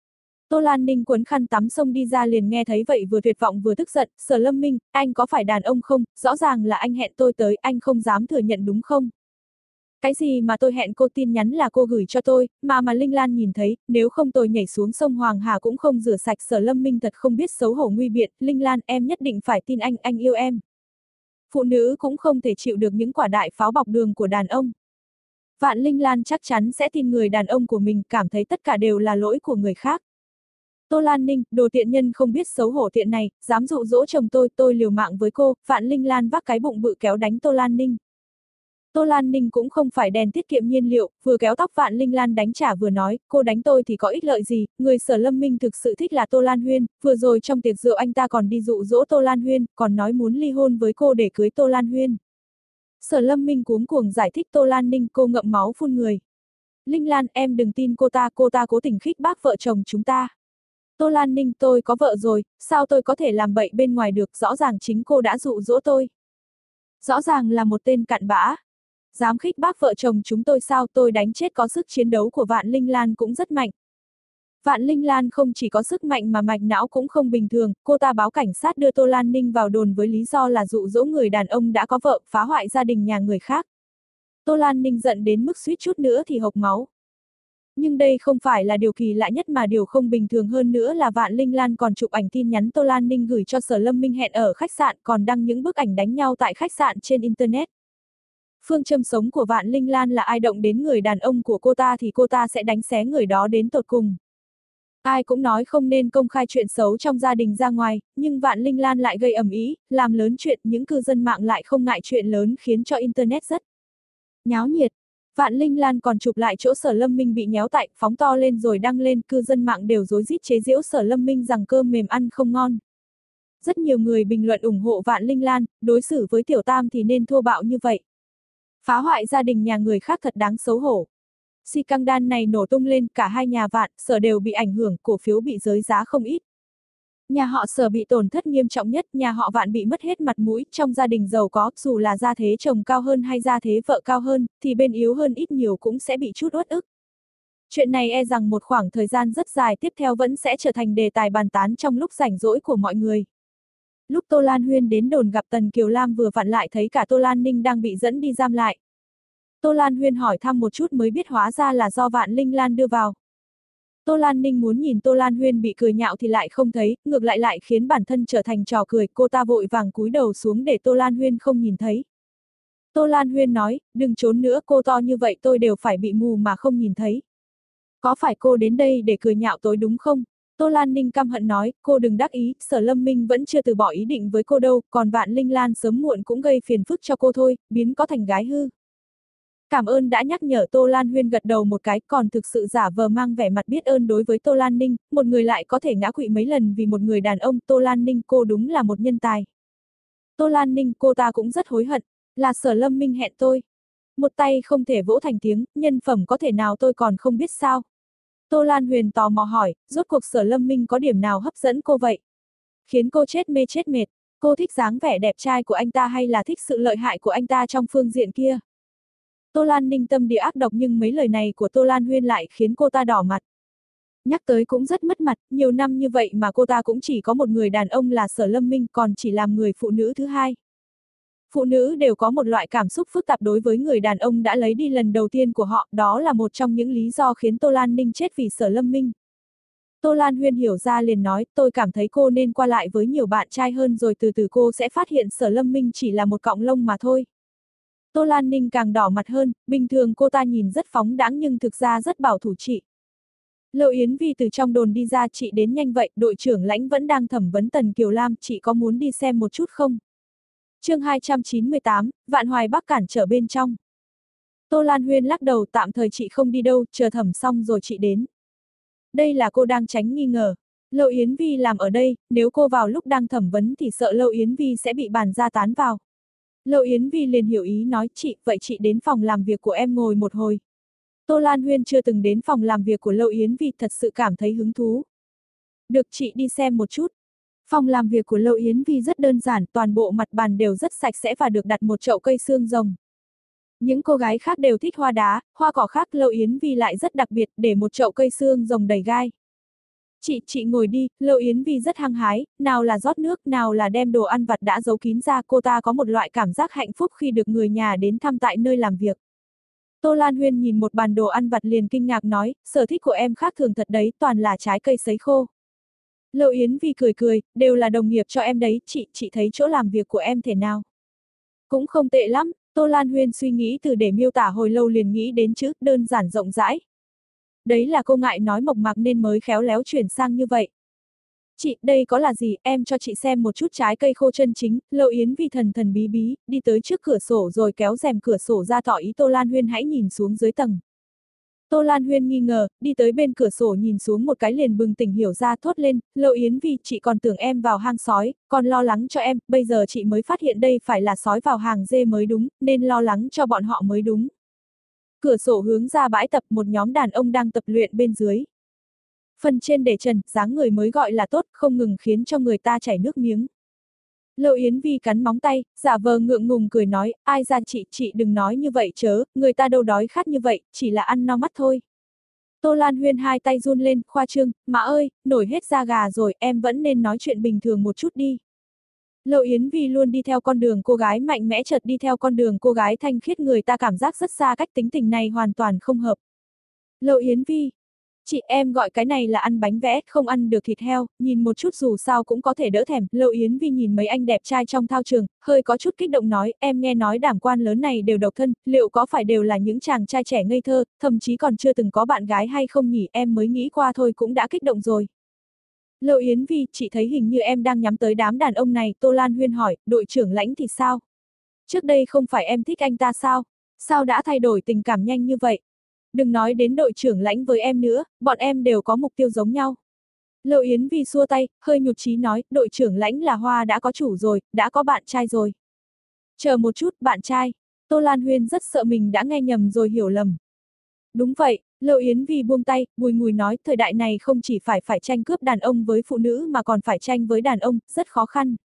A: Tô Lan Ninh cuốn khăn tắm xông đi ra liền nghe thấy vậy vừa tuyệt vọng vừa tức giận, Sở Lâm Minh, anh có phải đàn ông không, rõ ràng là anh hẹn tôi tới, anh không dám thừa nhận đúng không? Cái gì mà tôi hẹn cô, tin nhắn là cô gửi cho tôi, mà mà Linh Lan nhìn thấy, nếu không tôi nhảy xuống sông Hoàng Hà cũng không rửa sạch. Sở Lâm Minh thật không biết xấu hổ nguy biện, Linh Lan em nhất định phải tin anh, anh yêu em. Phụ nữ cũng không thể chịu được những quả đại pháo bọc đường của đàn ông. Vạn Linh Lan chắc chắn sẽ tin người đàn ông của mình, cảm thấy tất cả đều là lỗi của người khác. Tô Lan Ninh, đồ tiện nhân không biết xấu hổ tiện này, dám dụ dỗ chồng tôi, tôi liều mạng với cô. Vạn Linh Lan vác cái bụng bự kéo đánh Tô Lan Ninh. Tô Lan Ninh cũng không phải đèn tiết kiệm nhiên liệu, vừa kéo tóc Vạn Linh Lan đánh trả vừa nói, cô đánh tôi thì có ích lợi gì, người Sở Lâm Minh thực sự thích là Tô Lan Huyên, vừa rồi trong tiệc rượu anh ta còn đi dụ dỗ Tô Lan Huyên, còn nói muốn ly hôn với cô để cưới Tô Lan Huyên. Sở Lâm Minh cuống cuồng giải thích Tô Lan Ninh, cô ngậm máu phun người. Linh Lan, em đừng tin cô ta, cô ta cố tình khích bác vợ chồng chúng ta. Tô Lan Ninh, tôi có vợ rồi, sao tôi có thể làm bậy bên ngoài được, rõ ràng chính cô đã dụ dỗ tôi. Rõ ràng là một tên cặn bã. Dám khích bác vợ chồng chúng tôi sao, tôi đánh chết. Có sức chiến đấu của Vạn Linh Lan cũng rất mạnh. Vạn Linh Lan không chỉ có sức mạnh mà mạch não cũng không bình thường, cô ta báo cảnh sát đưa Tô Lan Ninh vào đồn với lý do là dụ dỗ người đàn ông đã có vợ, phá hoại gia đình nhà người khác. Tô Lan Ninh giận đến mức suýt chút nữa thì hộc máu. Nhưng đây không phải là điều kỳ lạ nhất, mà điều không bình thường hơn nữa là Vạn Linh Lan còn chụp ảnh tin nhắn Tô Lan Ninh gửi cho Sở Lâm Minh hẹn ở khách sạn, còn đăng những bức ảnh đánh nhau tại khách sạn trên Internet. Phương châm sống của Vạn Linh Lan là ai động đến người đàn ông của cô ta thì cô ta sẽ đánh xé người đó đến tột cùng. Ai cũng nói không nên công khai chuyện xấu trong gia đình ra ngoài, nhưng Vạn Linh Lan lại gây ầm ĩ, làm lớn chuyện, những cư dân mạng lại không ngại chuyện lớn khiến cho Internet rất nháo nhiệt. Vạn Linh Lan còn chụp lại chỗ Sở Lâm Minh bị nhéo tại, phóng to lên rồi đăng lên, cư dân mạng đều rối rít chế giễu Sở Lâm Minh rằng cơm mềm ăn không ngon. Rất nhiều người bình luận ủng hộ Vạn Linh Lan, đối xử với Tiểu Tam thì nên thô bạo như vậy. Phá hoại gia đình nhà người khác thật đáng xấu hổ. Scandal này nổ tung lên, cả hai nhà Vạn, Sở đều bị ảnh hưởng, cổ phiếu bị rơi giá không ít. Nhà họ Sở bị tổn thất nghiêm trọng nhất, nhà họ Vạn bị mất hết mặt mũi. Trong gia đình giàu có, dù là gia thế chồng cao hơn hay gia thế vợ cao hơn, thì bên yếu hơn ít nhiều cũng sẽ bị chút uất ức. Chuyện này e rằng một khoảng thời gian rất dài tiếp theo vẫn sẽ trở thành đề tài bàn tán trong lúc rảnh rỗi của mọi người. Lúc Tô Lan Huyên đến đồn gặp Tần Kiều Lam vừa vặn lại thấy cả Tô Lan Ninh đang bị dẫn đi giam lại. Tô Lan Huyên hỏi thăm một chút mới biết hóa ra là do Vạn Linh Lan đưa vào. Tô Lan Ninh muốn nhìn Tô Lan Huyên bị cười nhạo thì lại không thấy, ngược lại lại khiến bản thân trở thành trò cười, cô ta vội vàng cúi đầu xuống để Tô Lan Huyên không nhìn thấy. Tô Lan Huyên nói, đừng trốn nữa, cô to như vậy tôi đều phải bị mù mà không nhìn thấy. Có phải cô đến đây để cười nhạo tôi đúng không? Tô Lan Ninh căm hận nói, cô đừng đắc ý, Sở Lâm Minh vẫn chưa từ bỏ ý định với cô đâu, còn Vạn Linh Lan sớm muộn cũng gây phiền phức cho cô thôi, biến có thành gái hư. Cảm ơn đã nhắc nhở. Tô Lan Huyên gật đầu một cái, còn thực sự giả vờ mang vẻ mặt biết ơn đối với Tô Lan Ninh, một người lại có thể ngã quỵ mấy lần vì một người đàn ông. Tô Lan Ninh, cô đúng là một nhân tài. Tô Lan Ninh, cô ta cũng rất hối hận, là Sở Lâm Minh hẹn tôi. Một tay không thể vỗ thành tiếng, nhân phẩm có thể nào tôi còn không biết sao? Tô Lan Huyền tò mò hỏi, rốt cuộc Sở Lâm Minh có điểm nào hấp dẫn cô vậy? Khiến cô chết mê chết mệt, cô thích dáng vẻ đẹp trai của anh ta hay là thích sự lợi hại của anh ta trong phương diện kia? Tô Lan Ninh tâm địa ác độc, nhưng mấy lời này của Tô Lan Huyên lại khiến cô ta đỏ mặt. Nhắc tới cũng rất mất mặt, nhiều năm như vậy mà cô ta cũng chỉ có một người đàn ông là Sở Lâm Minh, còn chỉ làm người phụ nữ thứ hai. Phụ nữ đều có một loại cảm xúc phức tạp đối với người đàn ông đã lấy đi lần đầu tiên của họ, đó là một trong những lý do khiến Tô Lan Ninh chết vì Sở Lâm Minh. Tô Lan Huyên hiểu ra liền nói, tôi cảm thấy cô nên qua lại với nhiều bạn trai hơn rồi từ từ cô sẽ phát hiện Sở Lâm Minh chỉ là một cọng lông mà thôi. Tô Lan Ninh càng đỏ mặt hơn, bình thường cô ta nhìn rất phóng đãng nhưng thực ra rất bảo thủ chị. Lộ Yến Vi từ trong đồn đi ra, chị đến nhanh vậy, đội trưởng Lãnh vẫn đang thẩm vấn Tần Kiều Lam, chị có muốn đi xem một chút không? Chương hai trăm chín mươi tám, Vạn Hoài Bắc cản trở bên trong. Tô Lan Huyên lắc đầu, tạm thời chị không đi đâu, chờ thẩm xong rồi chị đến. Đây là cô đang tránh nghi ngờ. Lâu Yến Vi làm ở đây, nếu cô vào lúc đang thẩm vấn thì sợ Lâu Yến Vi sẽ bị bàn ra tán vào. Lâu Yến Vi liền hiểu ý nói, chị, vậy chị đến phòng làm việc của em ngồi một hồi. Tô Lan Huyên chưa từng đến phòng làm việc của Lâu Yến Vi, thật sự cảm thấy hứng thú. Được, chị đi xem một chút. Phòng làm việc của Lâu Yến Vi rất đơn giản, toàn bộ mặt bàn đều rất sạch sẽ và được đặt một chậu cây xương rồng. Những cô gái khác đều thích hoa đá, hoa cỏ khác, Lâu Yến Vi lại rất đặc biệt, để một chậu cây xương rồng đầy gai. Chị, chị ngồi đi, Lâu Yến Vi rất hăng hái, nào là rót nước, nào là đem đồ ăn vặt đã giấu kín ra, cô ta có một loại cảm giác hạnh phúc khi được người nhà đến thăm tại nơi làm việc. Tô Lan Huyên nhìn một bàn đồ ăn vặt liền kinh ngạc nói, sở thích của em khác thường thật đấy, toàn là trái cây sấy khô. Lâu Yến Vi cười cười, đều là đồng nghiệp cho em đấy, chị, chị thấy chỗ làm việc của em thế nào? Cũng không tệ lắm, Tô Lan Huyên suy nghĩ từ để miêu tả hồi lâu liền nghĩ đến chữ, đơn giản rộng rãi. Đấy là cô ngại nói mộc mạc nên mới khéo léo chuyển sang như vậy. Chị, đây có là gì, em cho chị xem một chút trái cây khô chân chính. Lâu Yến Vi thần thần bí bí, đi tới trước cửa sổ rồi kéo rèm cửa sổ ra tỏ ý Tô Lan Huyên hãy nhìn xuống dưới tầng. Tô Lan Huyên nghi ngờ, đi tới bên cửa sổ nhìn xuống một cái liền bừng tỉnh hiểu ra, thốt lên, Lâu Yến Vi, chị còn tưởng em vào hang sói, còn lo lắng cho em, bây giờ chị mới phát hiện đây phải là sói vào hàng dê mới đúng, nên lo lắng cho bọn họ mới đúng. Cửa sổ hướng ra bãi tập, một nhóm đàn ông đang tập luyện bên dưới. Phần trên để trần, dáng người mới gọi là tốt, không ngừng khiến cho người ta chảy nước miếng. Lâu Yến Vi cắn móng tay, giả vờ ngượng ngùng cười nói, ai ra chị, chị đừng nói như vậy chớ, người ta đâu đói khát như vậy, chỉ là ăn no mắt thôi. Tô Lan Huyên hai tay run lên, khoa trương, má ơi, nổi hết da gà rồi, em vẫn nên nói chuyện bình thường một chút đi. Lâu Yến Vi luôn đi theo con đường cô gái mạnh mẽ, chợt đi theo con đường cô gái thanh khiết, người ta cảm giác rất xa cách, tính tình này hoàn toàn không hợp. Lâu Yến Vi, chị, em gọi cái này là ăn bánh vẽ, không ăn được thịt heo, nhìn một chút dù sao cũng có thể đỡ thèm. Lâu Yến Vi nhìn mấy anh đẹp trai trong thao trường, hơi có chút kích động nói, em nghe nói đảm quan lớn này đều độc thân, liệu có phải đều là những chàng trai trẻ ngây thơ, thậm chí còn chưa từng có bạn gái hay không nhỉ, em mới nghĩ qua thôi cũng đã kích động rồi. Lâu Yến Vi, chị thấy hình như em đang nhắm tới đám đàn ông này. Tô Lan Huyên hỏi, đội trưởng Lãnh thì sao? Trước đây không phải em thích anh ta sao? Sao đã thay đổi tình cảm nhanh như vậy? Đừng nói đến đội trưởng Lãnh với em nữa, bọn em đều có mục tiêu giống nhau. Lâu Yến Vi xua tay, hơi nhụt chí nói, đội trưởng Lãnh là Hoa đã có chủ rồi, đã có bạn trai rồi. Chờ một chút, bạn trai. Tô Lan Huyên rất sợ mình đã nghe nhầm rồi hiểu lầm. Đúng vậy, Lâu Yến Vi buông tay, bùi ngùi nói, thời đại này không chỉ phải phải tranh cướp đàn ông với phụ nữ mà còn phải tranh với đàn ông, rất khó khăn.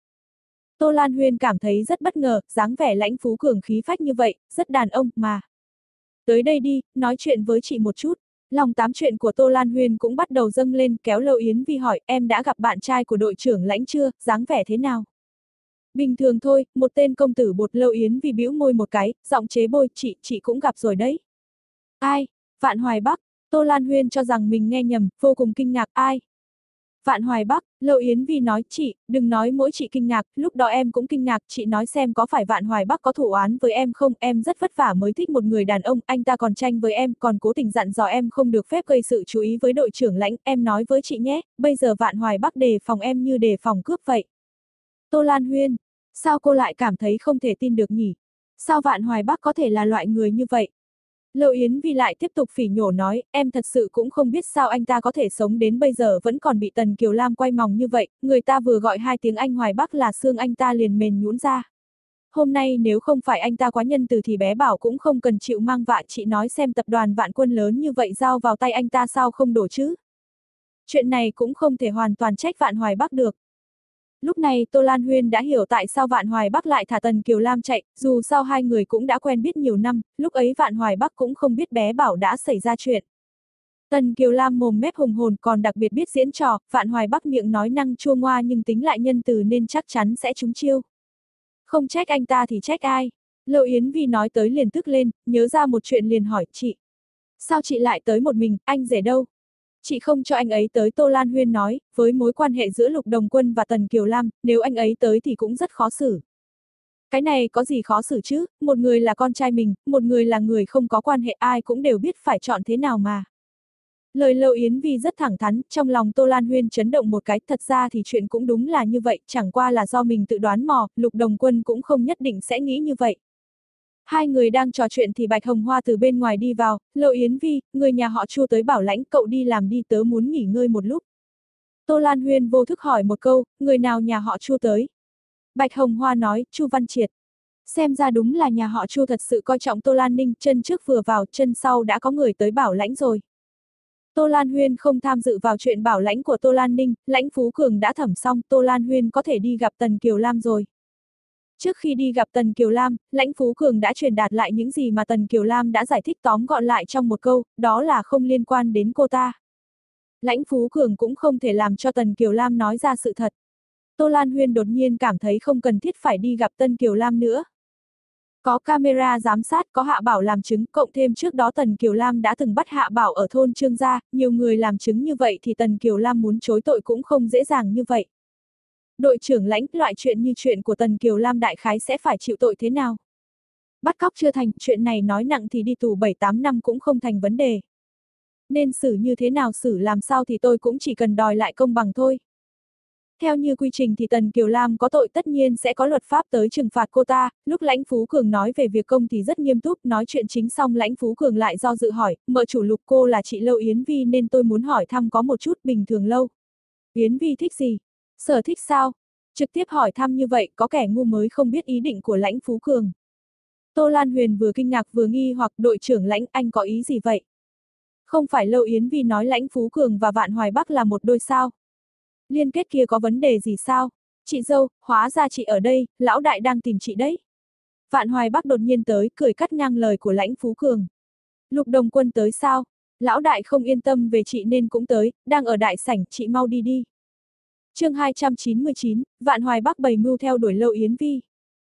A: Tô Lan Huyên cảm thấy rất bất ngờ, dáng vẻ lãnh phú cường khí phách như vậy, rất đàn ông mà. Tới đây đi, nói chuyện với chị một chút. Lòng tám chuyện của Tô Lan Huyên cũng bắt đầu dâng lên, kéo Lâu Yến Vi hỏi, em đã gặp bạn trai của đội trưởng Lãnh chưa, dáng vẻ thế nào? Bình thường thôi, một tên công tử bột. Lâu Yến Vi bĩu môi một cái, giọng chế bôi, chị, chị cũng gặp rồi đấy. Ai? Vạn Hoài Bắc. Tô Lan Huyên cho rằng mình nghe nhầm, vô cùng kinh ngạc, ai? Vạn Hoài Bắc. Lâu Yến Vi nói, chị, đừng nói mỗi chị kinh ngạc, lúc đó em cũng kinh ngạc, chị nói xem có phải Vạn Hoài Bắc có thủ oán với em không, em rất vất vả mới thích một người đàn ông, anh ta còn tranh với em, còn cố tình dặn dò em không được phép gây sự chú ý với đội trưởng Lãnh, em nói với chị nhé, bây giờ Vạn Hoài Bắc đề phòng em như đề phòng cướp vậy. Tô Lan Huyên, sao cô lại cảm thấy không thể tin được nhỉ? Sao Vạn Hoài Bắc có thể là loại người như vậy? Lâu Yến Vi lại tiếp tục phỉ nhổ nói, em thật sự cũng không biết sao anh ta có thể sống đến bây giờ vẫn còn bị Tần Kiều Lam quay mòng như vậy, người ta vừa gọi hai tiếng anh Hoài Bắc là xương anh ta liền mềm nhũn ra. Hôm nay nếu không phải anh ta quá nhân từ thì bé Bảo cũng không cần chịu mang vạ, chị nói xem tập đoàn Vạn Quân lớn như vậy giao vào tay anh ta sao không đổ chứ? Chuyện này cũng không thể hoàn toàn trách Vạn Hoài Bắc được. Lúc này Tô Lan Huyên đã hiểu tại sao Vạn Hoài Bắc lại thả Tần Kiều Lam chạy, dù sao hai người cũng đã quen biết nhiều năm, lúc ấy Vạn Hoài Bắc cũng không biết bé Bảo đã xảy ra chuyện. Tần Kiều Lam mồm mép hùng hồn còn đặc biệt biết diễn trò, Vạn Hoài Bắc miệng nói năng chua ngoa nhưng tính lại nhân từ nên chắc chắn sẽ trúng chiêu. Không trách anh ta thì trách ai? Lâu Yến Vi nói tới liền tức lên, nhớ ra một chuyện liền hỏi, chị. Sao chị lại tới một mình, anh rể đâu? Chị không cho anh ấy tới. Tô Lan Huyên nói, với mối quan hệ giữa Lục Đồng Quân và Tần Kiều Lam, nếu anh ấy tới thì cũng rất khó xử. Cái này có gì khó xử chứ, một người là con trai mình, một người là người không có quan hệ, ai cũng đều biết phải chọn thế nào mà. Lời Lâu Yến Vi rất thẳng thắn, trong lòng Tô Lan Huyên chấn động một cái, thật ra thì chuyện cũng đúng là như vậy, chẳng qua là do mình tự đoán mò, Lục Đồng Quân cũng không nhất định sẽ nghĩ như vậy. Hai người đang trò chuyện thì Bạch Hồng Hoa từ bên ngoài đi vào, Lâu Yến Vi, người nhà họ Chu tới bảo lãnh cậu đi làm đi, tớ muốn nghỉ ngơi một lúc. Tô Lan Huyên vô thức hỏi một câu, người nào nhà họ Chu tới? Bạch Hồng Hoa nói, Chu Văn Triệt. Xem ra đúng là nhà họ Chu thật sự coi trọng Tô Lan Ninh, chân trước vừa vào, chân sau đã có người tới bảo lãnh rồi. Tô Lan Huyên không tham dự vào chuyện bảo lãnh của Tô Lan Ninh, lãnh Phú Cường đã thẩm xong, Tô Lan Huyên có thể đi gặp Tần Kiều Lam rồi. Trước khi đi gặp Tần Kiều Lam, lãnh Phú Cường đã truyền đạt lại những gì mà Tần Kiều Lam đã giải thích tóm gọn lại trong một câu, đó là không liên quan đến cô ta. Lãnh Phú Cường cũng không thể làm cho Tần Kiều Lam nói ra sự thật. Tô Lan Huyên đột nhiên cảm thấy không cần thiết phải đi gặp Tần Kiều Lam nữa. Có camera giám sát, có Hạ Bảo làm chứng, cộng thêm trước đó Tần Kiều Lam đã từng bắt Hạ Bảo ở thôn Trương Gia, nhiều người làm chứng như vậy thì Tần Kiều Lam muốn chối tội cũng không dễ dàng như vậy. Đội trưởng lãnh, loại chuyện như chuyện của Tần Kiều Lam đại khái sẽ phải chịu tội thế nào? Bắt cóc chưa thành, chuyện này nói nặng thì đi tù bảy tám năm cũng không thành vấn đề. Nên xử như thế nào xử làm sao thì tôi cũng chỉ cần đòi lại công bằng thôi. Theo như quy trình thì Tần Kiều Lam có tội tất nhiên sẽ có luật pháp tới trừng phạt cô ta, lúc lãnh Phú Cường nói về việc công thì rất nghiêm túc, nói chuyện chính xong lãnh Phú Cường lại do dự hỏi, mợ chủ Lục cô là chị Lâu Yến Vi nên tôi muốn hỏi thăm có một chút bình thường Lâu. Yến Vi thích gì? Sở thích sao? Trực tiếp hỏi thăm như vậy có kẻ ngu mới không biết ý định của lãnh Phú Cường. Tô Lan Huyền vừa kinh ngạc vừa nghi hoặc đội trưởng lãnh anh có ý gì vậy? Không phải Lâu Yến Vi nói lãnh Phú Cường và Vạn Hoài Bắc là một đôi sao? Liên kết kia có vấn đề gì sao? Chị dâu, hóa ra chị ở đây, lão đại đang tìm chị đấy. Vạn Hoài Bắc đột nhiên tới, cười cắt ngang lời của lãnh Phú Cường. Lục Đồng Quân tới sao? Lão đại không yên tâm về chị nên cũng tới, đang ở đại sảnh, chị mau đi đi. Chương hai trăm chín mươi chín, Vạn Hoài Bắc bày mưu theo đuổi Lâu Yến Vi.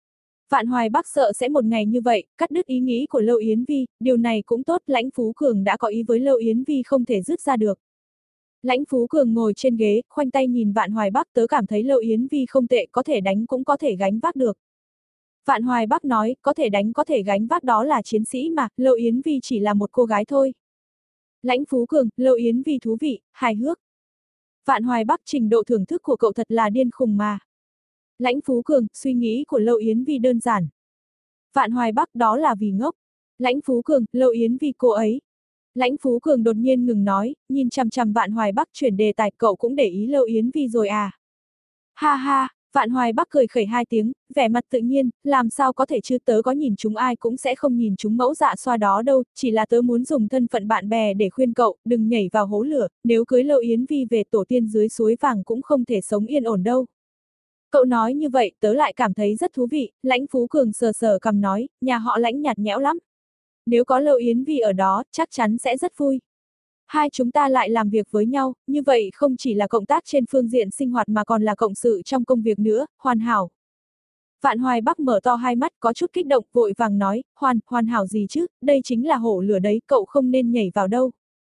A: Vạn Hoài Bắc sợ sẽ một ngày như vậy, cắt đứt ý nghĩ của Lâu Yến Vi, điều này cũng tốt, lãnh Phú Cường đã có ý với Lâu Yến Vi không thể dứt ra được. Lãnh Phú Cường ngồi trên ghế, khoanh tay nhìn Vạn Hoài Bắc, tớ cảm thấy Lâu Yến Vi không tệ, có thể đánh cũng có thể gánh vác được. Vạn Hoài Bắc nói, có thể đánh có thể gánh vác đó là chiến sĩ mà, Lâu Yến Vi chỉ là một cô gái thôi. Lãnh Phú Cường, Lâu Yến Vi thú vị, hài hước. Vạn Hoài Bắc, trình độ thưởng thức của cậu thật là điên khùng mà. Lãnh Phú Cường, suy nghĩ của Lâu Yến Vi đơn giản. Vạn Hoài Bắc, đó là vì ngốc. Lãnh Phú Cường, Lâu Yến Vi cô ấy. Lãnh Phú Cường đột nhiên ngừng nói, nhìn chằm chằm Vạn Hoài Bắc, chuyển đề tài, cậu cũng để ý Lâu Yến Vi rồi à? Ha ha, Vạn Hoài Bắc cười khẩy hai tiếng, vẻ mặt tự nhiên, làm sao có thể chứ, tớ có nhìn chúng ai cũng sẽ không nhìn chúng mẫu dạ xoa đó đâu, chỉ là tớ muốn dùng thân phận bạn bè để khuyên cậu, đừng nhảy vào hố lửa, nếu cưới Lâu Yến Vi về tổ tiên dưới suối vàng cũng không thể sống yên ổn đâu. Cậu nói như vậy, tớ lại cảm thấy rất thú vị, lãnh Phú Cường sờ sờ cằm nói, nhà họ lãnh nhạt nhẽo lắm. Nếu có Lâu Yến Vi ở đó, chắc chắn sẽ rất vui. Hai chúng ta lại làm việc với nhau, như vậy không chỉ là cộng tác trên phương diện sinh hoạt mà còn là cộng sự trong công việc nữa, hoàn hảo. Vạn Hoài Bắc mở to hai mắt có chút kích động, vội vàng nói, hoàn, hoàn hảo gì chứ, đây chính là hổ lửa đấy, cậu không nên nhảy vào đâu.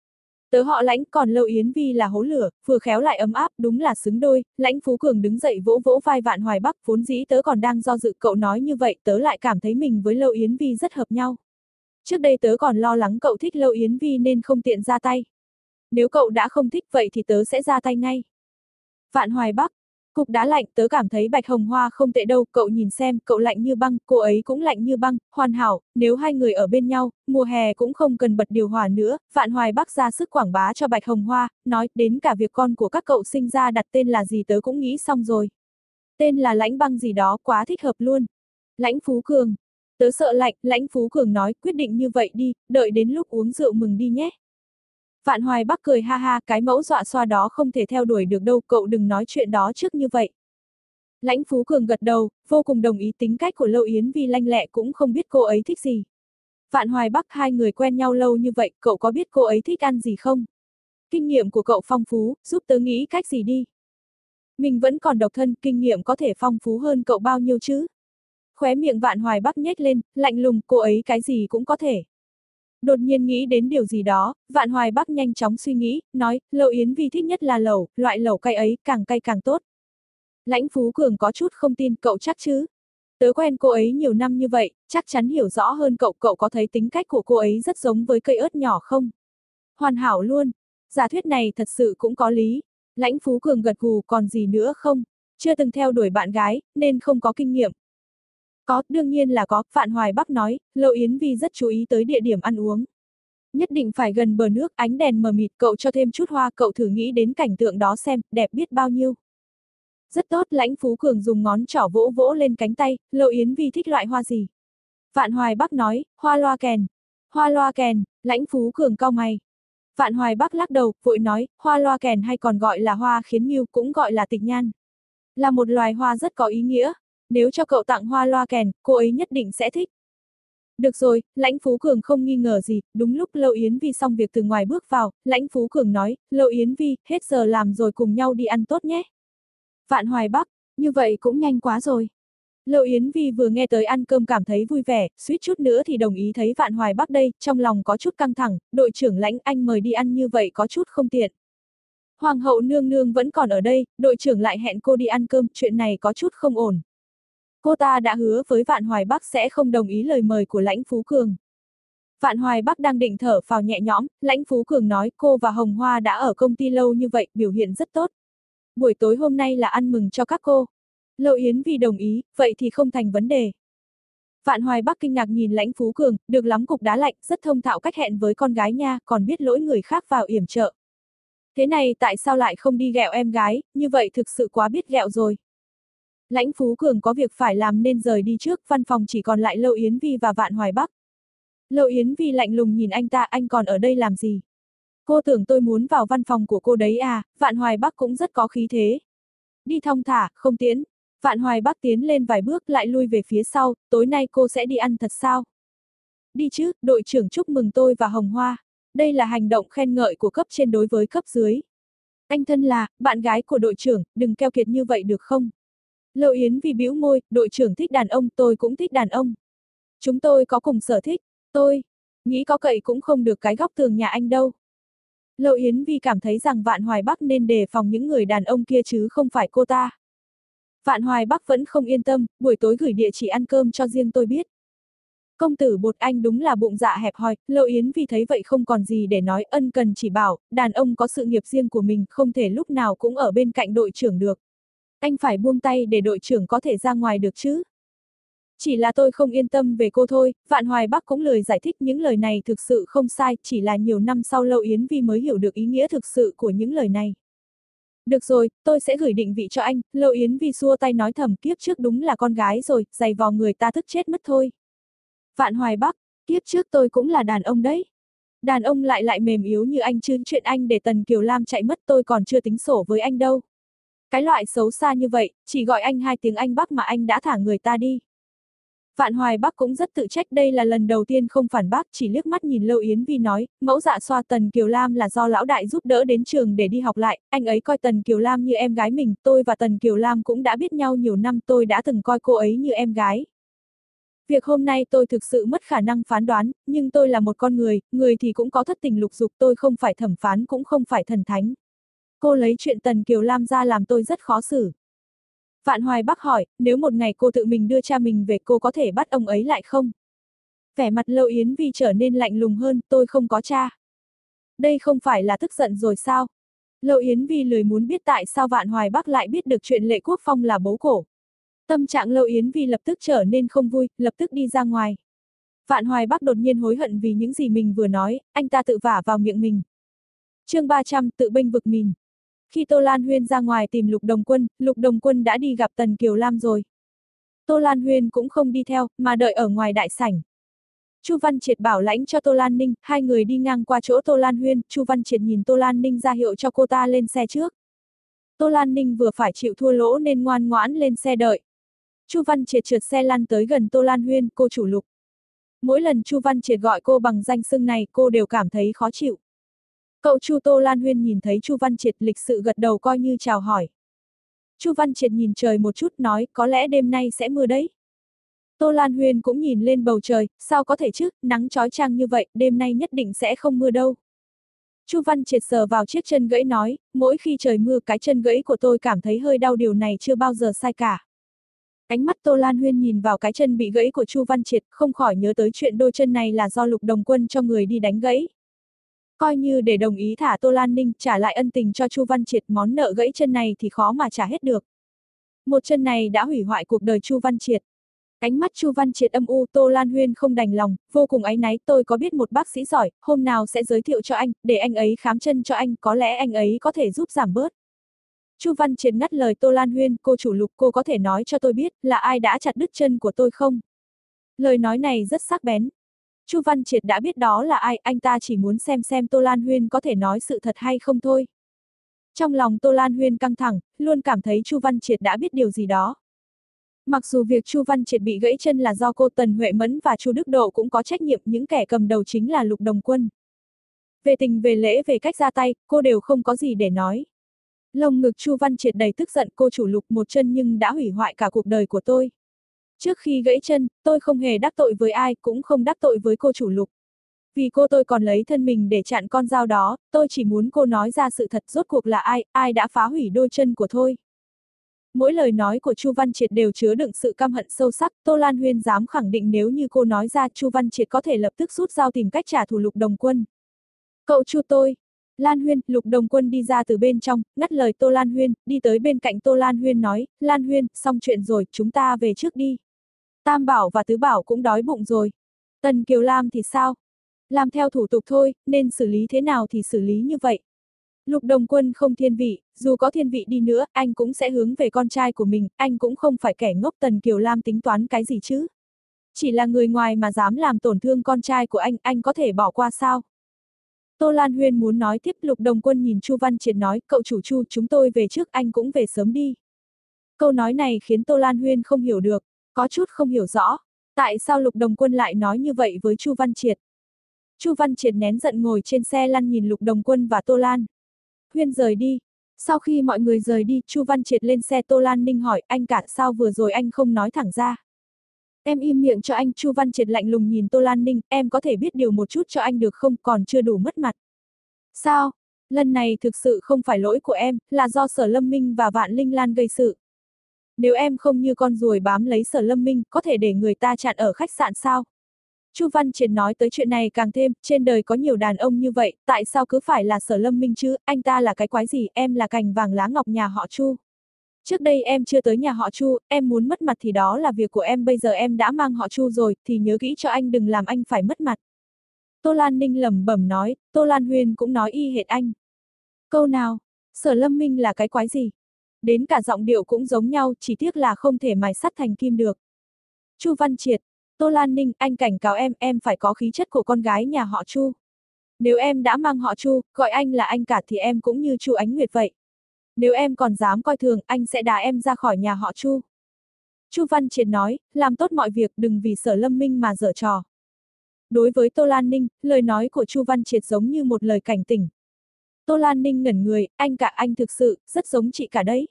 A: Tớ họ lãnh, còn Lâu Yến Vi là hố lửa, vừa khéo lại ấm áp, đúng là xứng đôi. Lãnh Phú Cường đứng dậy vỗ vỗ vai Vạn Hoài Bắc, vốn dĩ tớ còn đang do dự, cậu nói như vậy, tớ lại cảm thấy mình với Lâu Yến Vi rất hợp nhau. Trước đây tớ còn lo lắng cậu thích Lâu Yến Vi nên không tiện ra tay. Nếu cậu đã không thích vậy thì tớ sẽ ra tay ngay. Vạn Hoài Bắc, cục đá lạnh, tớ cảm thấy Bạch Hồng Hoa không tệ đâu, cậu nhìn xem, cậu lạnh như băng, cô ấy cũng lạnh như băng, hoàn hảo, nếu hai người ở bên nhau, mùa hè cũng không cần bật điều hòa nữa. Vạn Hoài Bắc ra sức quảng bá cho Bạch Hồng Hoa, nói, đến cả việc con của các cậu sinh ra đặt tên là gì tớ cũng nghĩ xong rồi. Tên là Lãnh Băng gì đó, quá thích hợp luôn. Lãnh Phú Cường, tớ sợ lạnh, Lãnh Phú Cường nói, quyết định như vậy đi, đợi đến lúc uống rượu mừng đi nhé. Vạn Hoài Bắc cười ha ha, cái mẫu dọa xoa đó không thể theo đuổi được đâu, cậu đừng nói chuyện đó trước như vậy. Lãnh Phú Cường gật đầu, vô cùng đồng ý, tính cách của Lâu Yến Vi lanh lẹ, cũng không biết cô ấy thích gì. Vạn Hoài Bắc, hai người quen nhau lâu như vậy, cậu có biết cô ấy thích ăn gì không? Kinh nghiệm của cậu phong phú, giúp tớ nghĩ cách gì đi. Mình vẫn còn độc thân, kinh nghiệm có thể phong phú hơn cậu bao nhiêu chứ? Khóe miệng Vạn Hoài Bắc nhếch lên, lạnh lùng, cô ấy cái gì cũng có thể. Đột nhiên nghĩ đến điều gì đó, Vạn Hoài Bắc nhanh chóng suy nghĩ, nói, Lâu Yến Vi thích nhất là lẩu, loại lẩu cay ấy, càng cay càng tốt. Lãnh Phú Cường có chút không tin, cậu chắc chứ? Tớ quen cô ấy nhiều năm như vậy, chắc chắn hiểu rõ hơn cậu, cậu có thấy tính cách của cô ấy rất giống với cây ớt nhỏ không? Hoàn hảo luôn. Giả thuyết này thật sự cũng có lý. Lãnh Phú Cường gật gù, còn gì nữa không? Chưa từng theo đuổi bạn gái, nên không có kinh nghiệm. Có, đương nhiên là có, Vạn Hoài Bắc nói, Lâu Yến Vi rất chú ý tới địa điểm ăn uống. Nhất định phải gần bờ nước, ánh đèn mờ mịt, cậu cho thêm chút hoa, cậu thử nghĩ đến cảnh tượng đó xem, đẹp biết bao nhiêu. Rất tốt, Lãnh Phú Cường dùng ngón trỏ vỗ vỗ lên cánh tay, Lâu Yến Vi thích loại hoa gì? Vạn Hoài Bắc nói, hoa loa kèn. Hoa loa kèn, Lãnh Phú Cường cau mày. Vạn Hoài Bắc lắc đầu, vội nói, hoa loa kèn hay còn gọi là hoa khiến ngưu, cũng gọi là tịch nhan. Là một loài hoa rất có ý nghĩa. Nếu cho cậu tặng hoa loa kèn, cô ấy nhất định sẽ thích. Được rồi, Lãnh Phú Cường không nghi ngờ gì, đúng lúc Lâu Yến Vi xong việc từ ngoài bước vào, Lãnh Phú Cường nói, Lâu Yến Vi, hết giờ làm rồi cùng nhau đi ăn tốt nhé. Vạn Hoài Bắc, như vậy cũng nhanh quá rồi. Lâu Yến Vi vừa nghe tới ăn cơm cảm thấy vui vẻ, suýt chút nữa thì đồng ý thấy Vạn Hoài Bắc đây, trong lòng có chút căng thẳng, đội trưởng Lãnh anh mời đi ăn như vậy có chút không tiện. Hoàng hậu nương nương vẫn còn ở đây, đội trưởng lại hẹn cô đi ăn cơm, chuyện này có chút không ổn. Cô ta đã hứa với Vạn Hoài Bắc sẽ không đồng ý lời mời của Lãnh Phú Cường. Vạn Hoài Bắc đang định thở phào nhẹ nhõm, Lãnh Phú Cường nói cô và Hồng Hoa đã ở công ty lâu như vậy, biểu hiện rất tốt. Buổi tối hôm nay là ăn mừng cho các cô. Lâu Yến Vi đồng ý, vậy thì không thành vấn đề. Vạn Hoài Bắc kinh ngạc nhìn Lãnh Phú Cường, được lắm cục đá lạnh, rất thông thạo cách hẹn với con gái nha, còn biết lỗi người khác vào yểm trợ. Thế này tại sao lại không đi ghẹo em gái, như vậy thực sự quá biết ghẹo rồi. Lãnh Phú Cường có việc phải làm nên rời đi trước, văn phòng chỉ còn lại Lâu Yến Vi và Vạn Hoài Bắc. Lâu Yến Vi lạnh lùng nhìn anh ta, anh còn ở đây làm gì? Cô tưởng tôi muốn vào văn phòng của cô đấy à? Vạn Hoài Bắc cũng rất có khí thế. Đi thong thả, không tiến. Vạn Hoài Bắc tiến lên vài bước lại lui về phía sau, tối nay cô sẽ đi ăn thật sao? Đi chứ, đội trưởng chúc mừng tôi và Hồng Hoa. Đây là hành động khen ngợi của cấp trên đối với cấp dưới. Anh thân là, bạn gái của đội trưởng, đừng keo kiệt như vậy được không? Lâu Yến Vi bĩu môi, đội trưởng thích đàn ông, tôi cũng thích đàn ông. Chúng tôi có cùng sở thích, tôi nghĩ có cậy cũng không được cái góc tường nhà anh đâu. Lâu Yến Vi cảm thấy rằng Vạn Hoài Bắc nên đề phòng những người đàn ông kia chứ không phải cô ta. Vạn Hoài Bắc vẫn không yên tâm, buổi tối gửi địa chỉ ăn cơm cho riêng tôi biết. Công tử Bột anh đúng là bụng dạ hẹp hòi, Lâu Yến Vi thấy vậy không còn gì để nói, ân cần chỉ bảo, đàn ông có sự nghiệp riêng của mình, không thể lúc nào cũng ở bên cạnh đội trưởng được. Anh phải buông tay để đội trưởng có thể ra ngoài được chứ. Chỉ là tôi không yên tâm về cô thôi, Vạn Hoài Bắc cũng lười giải thích những lời này thực sự không sai, chỉ là nhiều năm sau Lâu Yến Vi mới hiểu được ý nghĩa thực sự của những lời này. Được rồi, tôi sẽ gửi định vị cho anh, Lâu Yến Vi xua tay nói thầm, kiếp trước đúng là con gái rồi, giày vò người ta tức chết mất thôi. Vạn Hoài Bắc, kiếp trước tôi cũng là đàn ông đấy. Đàn ông lại lại mềm yếu như anh chứ, chuyện anh để Tần Kiều Lam chạy mất tôi còn chưa tính sổ với anh đâu. Cái loại xấu xa như vậy, chỉ gọi anh hai tiếng anh Bắc mà anh đã thả người ta đi. Vạn Hoài Bắc cũng rất tự trách, đây là lần đầu tiên không phản bác, chỉ liếc mắt nhìn Lâu Yến Vi nói, mẫu dạ xoa Tần Kiều Lam là do lão đại giúp đỡ đến trường để đi học lại, anh ấy coi Tần Kiều Lam như em gái mình, tôi và Tần Kiều Lam cũng đã biết nhau nhiều năm, tôi đã từng coi cô ấy như em gái. Việc hôm nay tôi thực sự mất khả năng phán đoán, nhưng tôi là một con người, người thì cũng có thất tình lục dục, tôi không phải thẩm phán cũng không phải thần thánh. Cô lấy chuyện Tần Kiều Lam ra làm tôi rất khó xử. Vạn Hoài Bắc hỏi, nếu một ngày cô tự mình đưa cha mình về cô có thể bắt ông ấy lại không? Vẻ mặt Lâu Yến Vi trở nên lạnh lùng hơn, tôi không có cha. Đây không phải là tức giận rồi sao? Lâu Yến Vi lười muốn biết tại sao Vạn Hoài Bắc lại biết được chuyện Lệ Quốc Phong là bố cổ. Tâm trạng Lâu Yến Vi lập tức trở nên không vui, lập tức đi ra ngoài. Vạn Hoài Bắc đột nhiên hối hận vì những gì mình vừa nói, anh ta tự vả vào miệng mình. Chương ba trăm, tự bênh vực mìn. Khi Tô Lan Huyên ra ngoài tìm Lục Đồng Quân, Lục Đồng Quân đã đi gặp Tần Kiều Lam rồi. Tô Lan Huyên cũng không đi theo, mà đợi ở ngoài đại sảnh. Chu Văn Triệt bảo lãnh cho Tô Lan Ninh, hai người đi ngang qua chỗ Tô Lan Huyên, Chu Văn Triệt nhìn Tô Lan Ninh ra hiệu cho cô ta lên xe trước. Tô Lan Ninh vừa phải chịu thua lỗ nên ngoan ngoãn lên xe đợi. Chu Văn Triệt trượt xe lăn tới gần Tô Lan Huyên, cô chủ Lục. Mỗi lần Chu Văn Triệt gọi cô bằng danh xưng này, cô đều cảm thấy khó chịu. Cậu Chu Tô Lan Huyên nhìn thấy Chu Văn Triệt lịch sự gật đầu coi như chào hỏi. Chu Văn Triệt nhìn trời một chút nói, có lẽ đêm nay sẽ mưa đấy. Tô Lan Huyên cũng nhìn lên bầu trời, sao có thể chứ, nắng chói chang như vậy, đêm nay nhất định sẽ không mưa đâu. Chu Văn Triệt sờ vào chiếc chân gãy nói, mỗi khi trời mưa cái chân gãy của tôi cảm thấy hơi đau, điều này chưa bao giờ sai cả. Ánh mắt Tô Lan Huyên nhìn vào cái chân bị gãy của Chu Văn Triệt, không khỏi nhớ tới chuyện đôi chân này là do Lục Đồng Quân cho người đi đánh gãy. Coi như để đồng ý thả Tô Lan Ninh trả lại ân tình cho Chu Văn Triệt, món nợ gãy chân này thì khó mà trả hết được. Một chân này đã hủy hoại cuộc đời Chu Văn Triệt. Ánh mắt Chu Văn Triệt âm u, Tô Lan Huyên không đành lòng, vô cùng áy náy, tôi có biết một bác sĩ giỏi, hôm nào sẽ giới thiệu cho anh, để anh ấy khám chân cho anh, có lẽ anh ấy có thể giúp giảm bớt. Chu Văn Triệt ngắt lời Tô Lan Huyên, cô chủ Lục, cô có thể nói cho tôi biết là ai đã chặt đứt chân của tôi không? Lời nói này rất sắc bén. Chu Văn Triệt đã biết đó là ai, anh ta chỉ muốn xem xem Tô Lan Huyên có thể nói sự thật hay không thôi. Trong lòng Tô Lan Huyên căng thẳng, luôn cảm thấy Chu Văn Triệt đã biết điều gì đó. Mặc dù việc Chu Văn Triệt bị gãy chân là do cô Tần Huệ Mẫn và Chu Đức Độ cũng có trách nhiệm, những kẻ cầm đầu chính là Lục Đồng Quân. Về tình về lễ về cách ra tay, cô đều không có gì để nói. Lồng ngực Chu Văn Triệt đầy tức giận, cô chủ Lục, một chân nhưng đã hủy hoại cả cuộc đời của tôi. Trước khi gãy chân, tôi không hề đắc tội với ai, cũng không đắc tội với cô chủ Lục. Vì cô tôi còn lấy thân mình để chặn con dao đó, tôi chỉ muốn cô nói ra sự thật, rốt cuộc là ai, ai đã phá hủy đôi chân của tôi. Mỗi lời nói của Chu Văn Triệt đều chứa đựng sự căm hận sâu sắc, Tô Lan Huyên dám khẳng định nếu như cô nói ra, Chu Văn Triệt có thể lập tức rút dao tìm cách trả thù Lục Đồng Quân. Cậu Chu tôi. Lan Huyên, Lục Đồng Quân đi ra từ bên trong, ngắt lời Tô Lan Huyên, đi tới bên cạnh Tô Lan Huyên nói, Lan Huyên, xong chuyện rồi, chúng ta về trước đi. Tam Bảo và Tứ Bảo cũng đói bụng rồi. Tần Kiều Lam thì sao? Làm theo thủ tục thôi, nên xử lý thế nào thì xử lý như vậy. Lục Đồng Quân không thiên vị, dù có thiên vị đi nữa, anh cũng sẽ hướng về con trai của mình, anh cũng không phải kẻ ngốc. Tần Kiều Lam tính toán cái gì chứ? Chỉ là người ngoài mà dám làm tổn thương con trai của anh, anh có thể bỏ qua sao? Tô Lan Huyên muốn nói tiếp, Lục Đồng Quân nhìn Chu Văn Triệt nói, cậu chủ Chu, chúng tôi về trước, anh cũng về sớm đi. Câu nói này khiến Tô Lan Huyên không hiểu được, có chút không hiểu rõ, tại sao Lục Đồng Quân lại nói như vậy với Chu Văn Triệt. Chu Văn Triệt nén giận ngồi trên xe lăn nhìn Lục Đồng Quân và Tô Lan Huyên rời đi. Sau khi mọi người rời đi, Chu Văn Triệt lên xe. Tô Lan Ninh hỏi, anh cả, sao vừa rồi anh không nói thẳng ra? Em im miệng cho anh. Chu Văn Triệt lạnh lùng nhìn Tô Lan Ninh, em có thể biết điều một chút cho anh được không, còn chưa đủ mất mặt. Sao? Lần này thực sự không phải lỗi của em, là do Sở Lâm Minh và Vạn Linh Lan gây sự. Nếu em không như con ruồi bám lấy Sở Lâm Minh, có thể để người ta chặn ở khách sạn sao? Chu Văn Triệt nói tới chuyện này càng thêm, trên đời có nhiều đàn ông như vậy, tại sao cứ phải là Sở Lâm Minh chứ, anh ta là cái quái gì, em là cành vàng lá ngọc nhà họ Chu. Trước đây em chưa tới nhà họ Chu, em muốn mất mặt thì đó là việc của em, bây giờ em đã mang họ Chu rồi, thì nhớ kỹ cho anh, đừng làm anh phải mất mặt. Tô Lan Ninh lẩm bẩm nói, Tô Lan Huyên cũng nói y hệt anh. Câu nào, Sở Lâm Minh là cái quái gì? Đến cả giọng điệu cũng giống nhau, chỉ tiếc là không thể mài sắt thành kim được. Chu Văn Triệt, Tô Lan Ninh, anh cảnh cáo em, em phải có khí chất của con gái nhà họ Chu. Nếu em đã mang họ Chu, gọi anh là anh cả thì em cũng như Chu Ánh Nguyệt vậy. Nếu em còn dám coi thường, anh sẽ đá em ra khỏi nhà họ Chu. Chu Văn Triệt nói, làm tốt mọi việc, đừng vì Sở Lâm Minh mà giở trò. Đối với Tô Lan Ninh, lời nói của Chu Văn Triệt giống như một lời cảnh tỉnh. Tô Lan Ninh ngẩn người, anh cả, anh thực sự, rất giống chị cả đấy.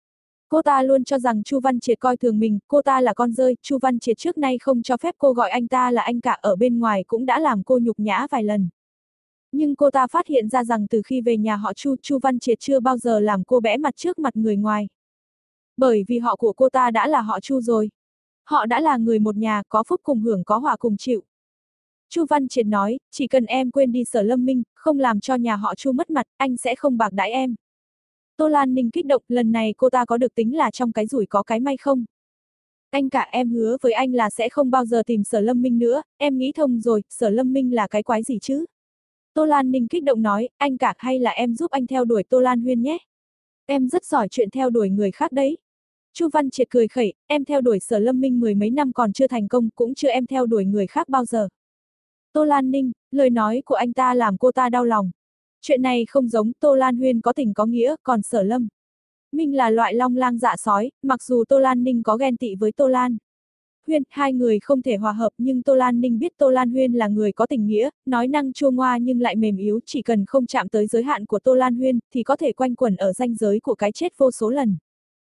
A: Cô ta luôn cho rằng Chu Văn Triệt coi thường mình, cô ta là con rơi, Chu Văn Triệt trước nay không cho phép cô gọi anh ta là anh cả, ở bên ngoài cũng đã làm cô nhục nhã vài lần. Nhưng cô ta phát hiện ra rằng từ khi về nhà họ Chu, Chu Văn Triệt chưa bao giờ làm cô bẽ mặt trước mặt người ngoài. Bởi vì họ của cô ta đã là họ Chu rồi. Họ đã là người một nhà, có phúc cùng hưởng, có họa cùng chịu. Chu Văn Triệt nói, chỉ cần em quên đi Sở Lâm Minh, không làm cho nhà họ Chu mất mặt, anh sẽ không bạc đãi em. Tô Lan Ninh kích động, lần này cô ta có được tính là trong cái rủi có cái may không? Anh cả, em hứa với anh là sẽ không bao giờ tìm Sở Lâm Minh nữa, em nghĩ thông rồi, Sở Lâm Minh là cái quái gì chứ? Tô Lan Ninh kích động nói, anh cả, hay là em giúp anh theo đuổi Tô Lan Huyên nhé? Em rất giỏi chuyện theo đuổi người khác đấy. Chu Văn Triệt cười khẩy, em theo đuổi Sở Lâm Minh mười mấy năm còn chưa thành công, cũng chưa em theo đuổi người khác bao giờ. Tô Lan Ninh, lời nói của anh ta làm cô ta đau lòng. Chuyện này không giống, Tô Lan Huyên có tình có nghĩa, còn Sở Lâm Minh là loại long lang dạ sói, mặc dù Tô Lan Ninh có ghen tị với Tô Lan Huyên, hai người không thể hòa hợp, nhưng Tô Lan Ninh biết Tô Lan Huyên là người có tình nghĩa, nói năng chua ngoa nhưng lại mềm yếu, chỉ cần không chạm tới giới hạn của Tô Lan Huyên, thì có thể quanh quẩn ở ranh giới của cái chết vô số lần.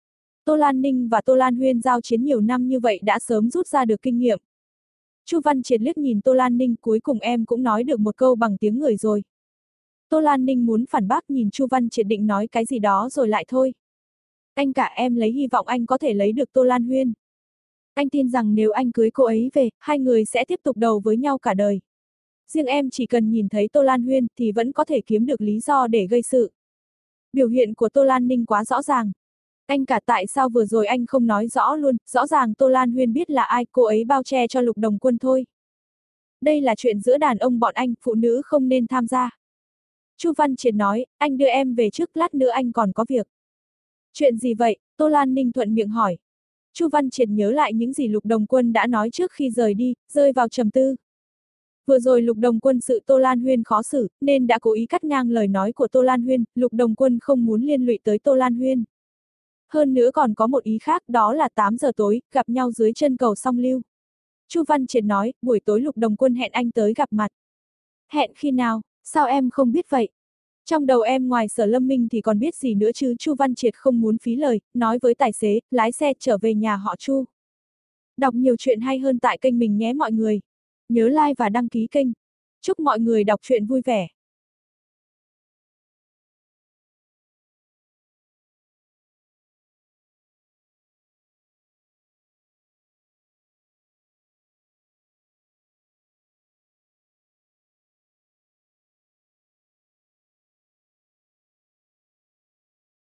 A: Tô Lan Ninh và Tô Lan Huyên giao chiến nhiều năm như vậy đã sớm rút ra được kinh nghiệm. Chu Văn Triệt liếc nhìn Tô Lan Ninh, cuối cùng em cũng nói được một câu bằng tiếng người rồi. Tô Lan Ninh muốn phản bác, nhìn Chu Văn Triệt định nói cái gì đó rồi lại thôi. Anh cả, em lấy hy vọng anh có thể lấy được Tô Lan Huyên. Anh tin rằng nếu anh cưới cô ấy về, hai người sẽ tiếp tục đầu với nhau cả đời. Riêng em chỉ cần nhìn thấy Tô Lan Huyên thì vẫn có thể kiếm được lý do để gây sự. Biểu hiện của Tô Lan Ninh quá rõ ràng. Anh cả tại sao vừa rồi anh không nói rõ luôn, rõ ràng Tô Lan Huyên biết là ai, cô ấy bao che cho Lục Đồng Quân thôi. Đây là chuyện giữa đàn ông bọn anh, phụ nữ không nên tham gia. Chu Văn Triệt nói, anh đưa em về trước, lát nữa anh còn có việc. Chuyện gì vậy? Tô Lan Ninh thuận miệng hỏi. Chu Văn Triệt nhớ lại những gì Lục Đồng Quân đã nói trước khi rời đi, rơi vào trầm tư. Vừa rồi Lục Đồng Quân sự Tô Lan Huyên khó xử, nên đã cố ý cắt ngang lời nói của Tô Lan Huyên, Lục Đồng Quân không muốn liên lụy tới Tô Lan Huyên. Hơn nữa còn có một ý khác, đó là tám giờ tối, gặp nhau dưới chân cầu Song Lưu. Chu Văn Triệt nói, buổi tối Lục Đồng Quân hẹn anh tới gặp mặt. Hẹn khi nào? Sao em không biết vậy? Trong đầu em ngoài Sở Lâm Minh thì còn biết gì nữa chứ? Chu Văn Triệt không muốn phí lời, nói với tài xế, lái xe trở về nhà họ Chu. Đọc nhiều chuyện hay hơn tại kênh mình nhé mọi người. Nhớ like và đăng ký kênh. Chúc mọi người đọc truyện vui vẻ.